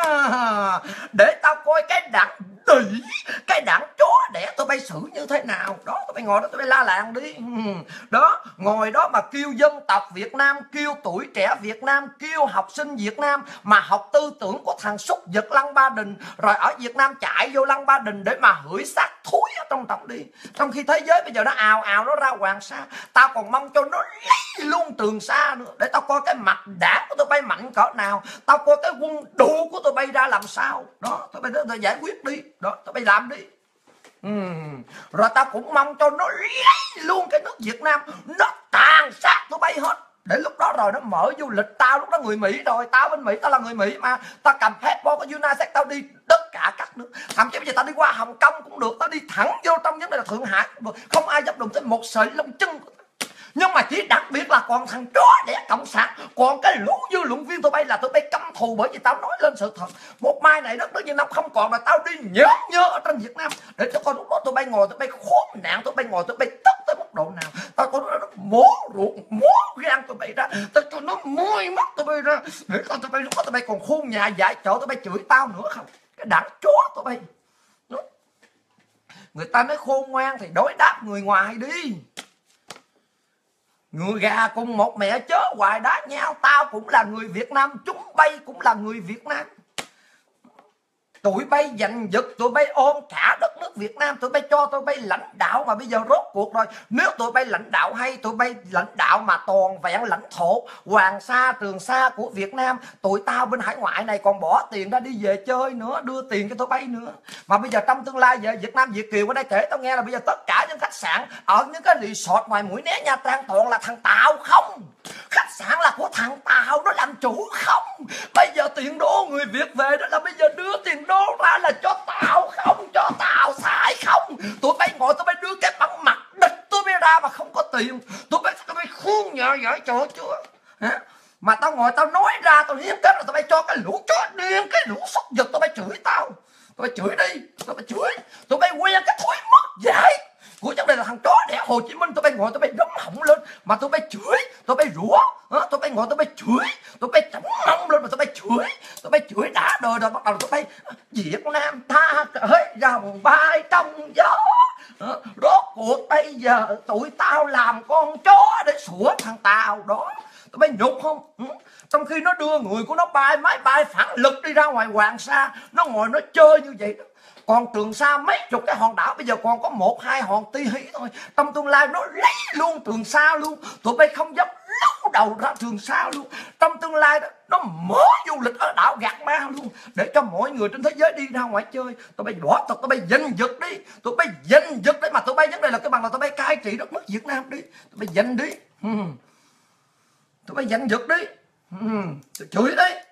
Để tao coi cái đảng đỉ, cái đảng chó đẻ tụi bay xử như thế nào đó. Tụi bay ngồi đó, tụi bay la làng đi đó, ngồi đó mà kêu dân tộc Việt Nam, kêu tuổi trẻ Việt Nam, kêu học sinh Việt Nam mà học tư tưởng của thằng súc vật Lăng Ba Đình, rồi ở Việt Nam chạy vô Lăng Ba Đình để mà hửi xác thúi ở trong tổng đi. Trong khi thế giới bây giờ nó ào ào nó ra Hoàng Sa, tao còn mong cho nó lấy luôn Trường Sa nữa, để tao coi cái mặt đảng của tụi bay mạnh cỡ nào, tao coi cái quân đủ của tụi bay ra làm sao đó. Tụi bay giải quyết đi đó, tụi bay làm đi. Rồi tao cũng mong cho nó lấy luôn cái nước Việt Nam, nó tàn sát tụi bay hết, để lúc đó rồi nó mở du lịch. Tao lúc đó người Mỹ rồi, tao bên Mỹ, tao là người Mỹ mà, tao cầm passport của United States, tao đi tất cả các nước. Thậm chí bây giờ tao đi qua Hồng Kông cũng được, tao đi thẳng vô trong vấn đề là Thượng Hải cũng được, không ai dám đụng tới một sợi lông chân của tao. Nhưng mà chỉ đặc biệt là còn thằng chó đẻ cộng sản, còn cái lũ dư luận viên tụi bay là tụi bay căm thù, bởi vì tao nói lên sự thật. Một mai này đất nước Việt Nam không còn là tao đi nhớ ở trên Việt Nam, để cho con lúc đó tụi bay ngồi tụi bay khốn nạn, tụi bay ngồi tụi bay tức tới mức độ nào. Tao có nó mố ruột mố gan tụi bay ra, tao cho nó môi mắt tụi bay ra, để con tụi bay lúc đó tụi bay còn khôn nhà dạy chỗ tụi bay chửi tao nữa không? Cái đảng chó tụi bay. Người ta nói khôn ngoan thì đối đáp người ngoài đi. Người gà cùng một mẹ chớ hoài đá nhau. Tao cũng là người Việt Nam, chúng bay cũng là người Việt Nam. Tụi bay giành giật, tụi bay ôm cả đất nước Việt Nam, tụi bay cho tụi bay lãnh đạo. Mà bây giờ rốt cuộc rồi, nếu tụi bay lãnh đạo hay, tụi bay lãnh đạo mà toàn vẹn lãnh thổ Hoàng Sa, Trường Sa của Việt Nam, tụi tao bên hải ngoại này còn bỏ tiền ra đi về chơi nữa, đưa tiền cho tụi bay nữa. Mà bây giờ trong tương lai về Việt Nam Việt kiều ở đây kể tao nghe là bây giờ tất cả những khách sạn ở những cái resort ngoài Mũi Né, Nha Trang toàn là thằng Tàu không. Khách sạn là của thằng Tàu nó làm chủ không. Bây giờ tiền đô người Việt về đó là bây giờ đưa tiền đô ra là cho Tàu không, cho Tàu xài không. Tụi bay ngồi tụi bay đưa cái bằng mặt địch tụi bay ra mà không có tiền. Tụi bay khuôn nhờ vậy trời chưa. Mà tao ngồi tao nói ra tao hiến kết rồi tụi bay cho cái lũ chó điên, cái lũ sốc giật tụi bay chửi tao. Tụi bay chửi đi, tụi bay chửi. Tụi bay quen cái thói mất dạy của trong đây là thằng chó đẻ Hồ Chí Minh. Tụi bay ngồi tụi bay đấm họng lên mà tụi bay chửi, tụi bay rủa, tụi bay ngồi tụi bay chửi, tụi bay chấm mông lên mà tụi bay chửi đã đời rồi bắt đầu tụi bay Việt Nam ta cởi dòng bay trong gió. Rốt cuộc bây giờ tụi tao làm con chó để sủa thằng Tàu đó. Tụi bay nhục không? Trong khi nó đưa người của nó bay máy bay phản lực đi ra ngoài Hoàng Sa, nó ngồi nó chơi như vậy đó. Còn Trường Sa mấy chục cái hòn đảo, bây giờ còn có 1-2 hòn tí hí thôi. Trong tương lai nó lấy luôn Trường Sa luôn. Tụi bay không dám ló đầu ra Trường Sa luôn. Trong tương lai đó nó mở du lịch ở đảo Gạc Ma luôn, để cho mọi người trên thế giới đi ra ngoài chơi. Tụi bay bỏ tụi bay giành giật đi. Tụi bay giành giật đấy. Mà tụi bay vấn đề là cái bằng là tụi bay cai trị đất nước Việt Nam đi. Tụi bay giành đi. Tụi bay giành giật đi. Chửi đấy.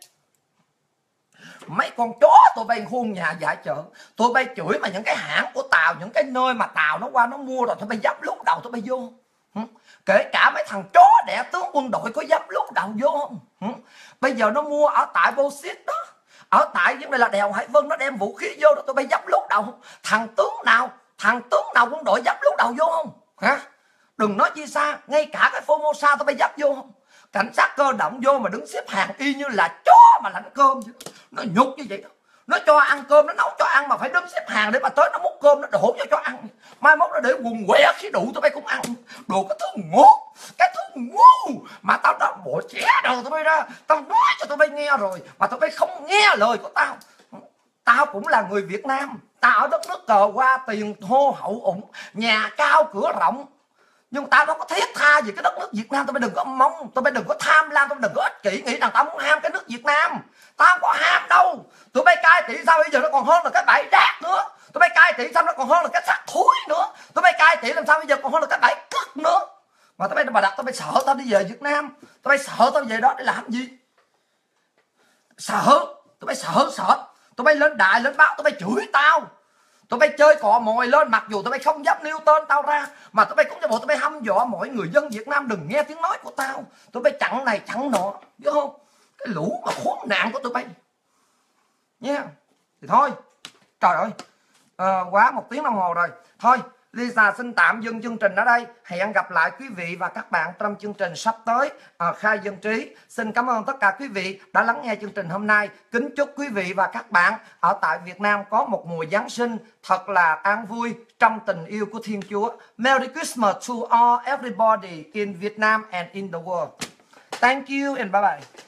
Mấy con chó tụi bay khuôn nhà dạy chợ. Tụi bay chửi mà những cái hãng của Tàu, những cái nơi mà Tàu nó qua nó mua rồi, tụi bay dám lúc đầu tụi bay vô. Kể cả mấy thằng chó đẻ tướng quân đội có dám lúc đầu vô không? Bây giờ nó mua ở tại Bauxit đó, ở tại vấn đề là đèo Hải Vân, nó đem vũ khí vô đó, tụi bay dám lúc đầu không? Thằng tướng nào quân đội dám lúc đầu vô không? Hả? Đừng nói chi xa, ngay cả cái Formosa tụi bay dám vô không? Cảnh sát cơ động vô mà đứng xếp hàng y như là chó mà lãnh cơm vậy. Nó nhục như vậy đó. Nó cho ăn cơm, nó nấu cho ăn mà phải đứng xếp hàng để mà tới nó múc cơm nó đổ cho ăn. Mai mốt nó để quần què khi đủ tụi bay cũng ăn. Đồ cái thứ ngố, cái thứ ngu. Mà tao đã bộ trẻ đầu tụi bay ra, tao nói cho tụi bay nghe rồi mà tụi bay không nghe lời của tao. Tao cũng là người Việt Nam, tao ở đất nước cờ hoa, tiền thô hậu ủng, nhà cao cửa rộng. Nhưng tao đâu có thiết tha gì cái đất nước Việt Nam. Tụi bay đừng có mong, tụi bay đừng có tham lam, tụi bay đừng có ích kỷ nghĩ rằng tao muốn ham cái nước Việt Nam. Tao không có ham đâu. Tụi bay cai trị sao bây giờ nó còn hơn là cái bãi rác nữa. Tụi bay cai trị sao nó còn hơn là cái xác thúi nữa. Tụi bay cai trị làm sao bây giờ còn hơn là cái bãi cất nữa. Mà tụi bay mà đặt tụi bay sợ tao đi về Việt Nam. Tụi bay sợ tao về đó để làm gì? Sợ. Tụi bay sợ. Tụi bay lên đài lên báo tụi bay chửi tao. Tụi bay chơi cọ mồi lên, mặc dù tụi bay không dám nêu tên tao ra, mà tụi bay cũng cho bộ tụi bay hăm dọa mọi người dân Việt Nam đừng nghe tiếng nói của tao. Tụi bay chặn này chặn nọ, biết không? Cái lũ mà khốn nạn của tụi bay nha. Thì thôi, trời ơi, quá 1 tiếng đồng hồ rồi. Thôi, Lisa xin tạm dừng chương trình ở đây. Hẹn gặp lại quý vị và các bạn trong chương trình sắp tới Khai Dân Trí. Xin cảm ơn tất cả quý vị đã lắng nghe chương trình hôm nay. Kính chúc quý vị và các bạn ở tại Việt Nam có một mùa Giáng sinh thật là an vui trong tình yêu của Thiên Chúa. Merry Christmas to all everybody in Vietnam and in the world. Thank you and bye bye.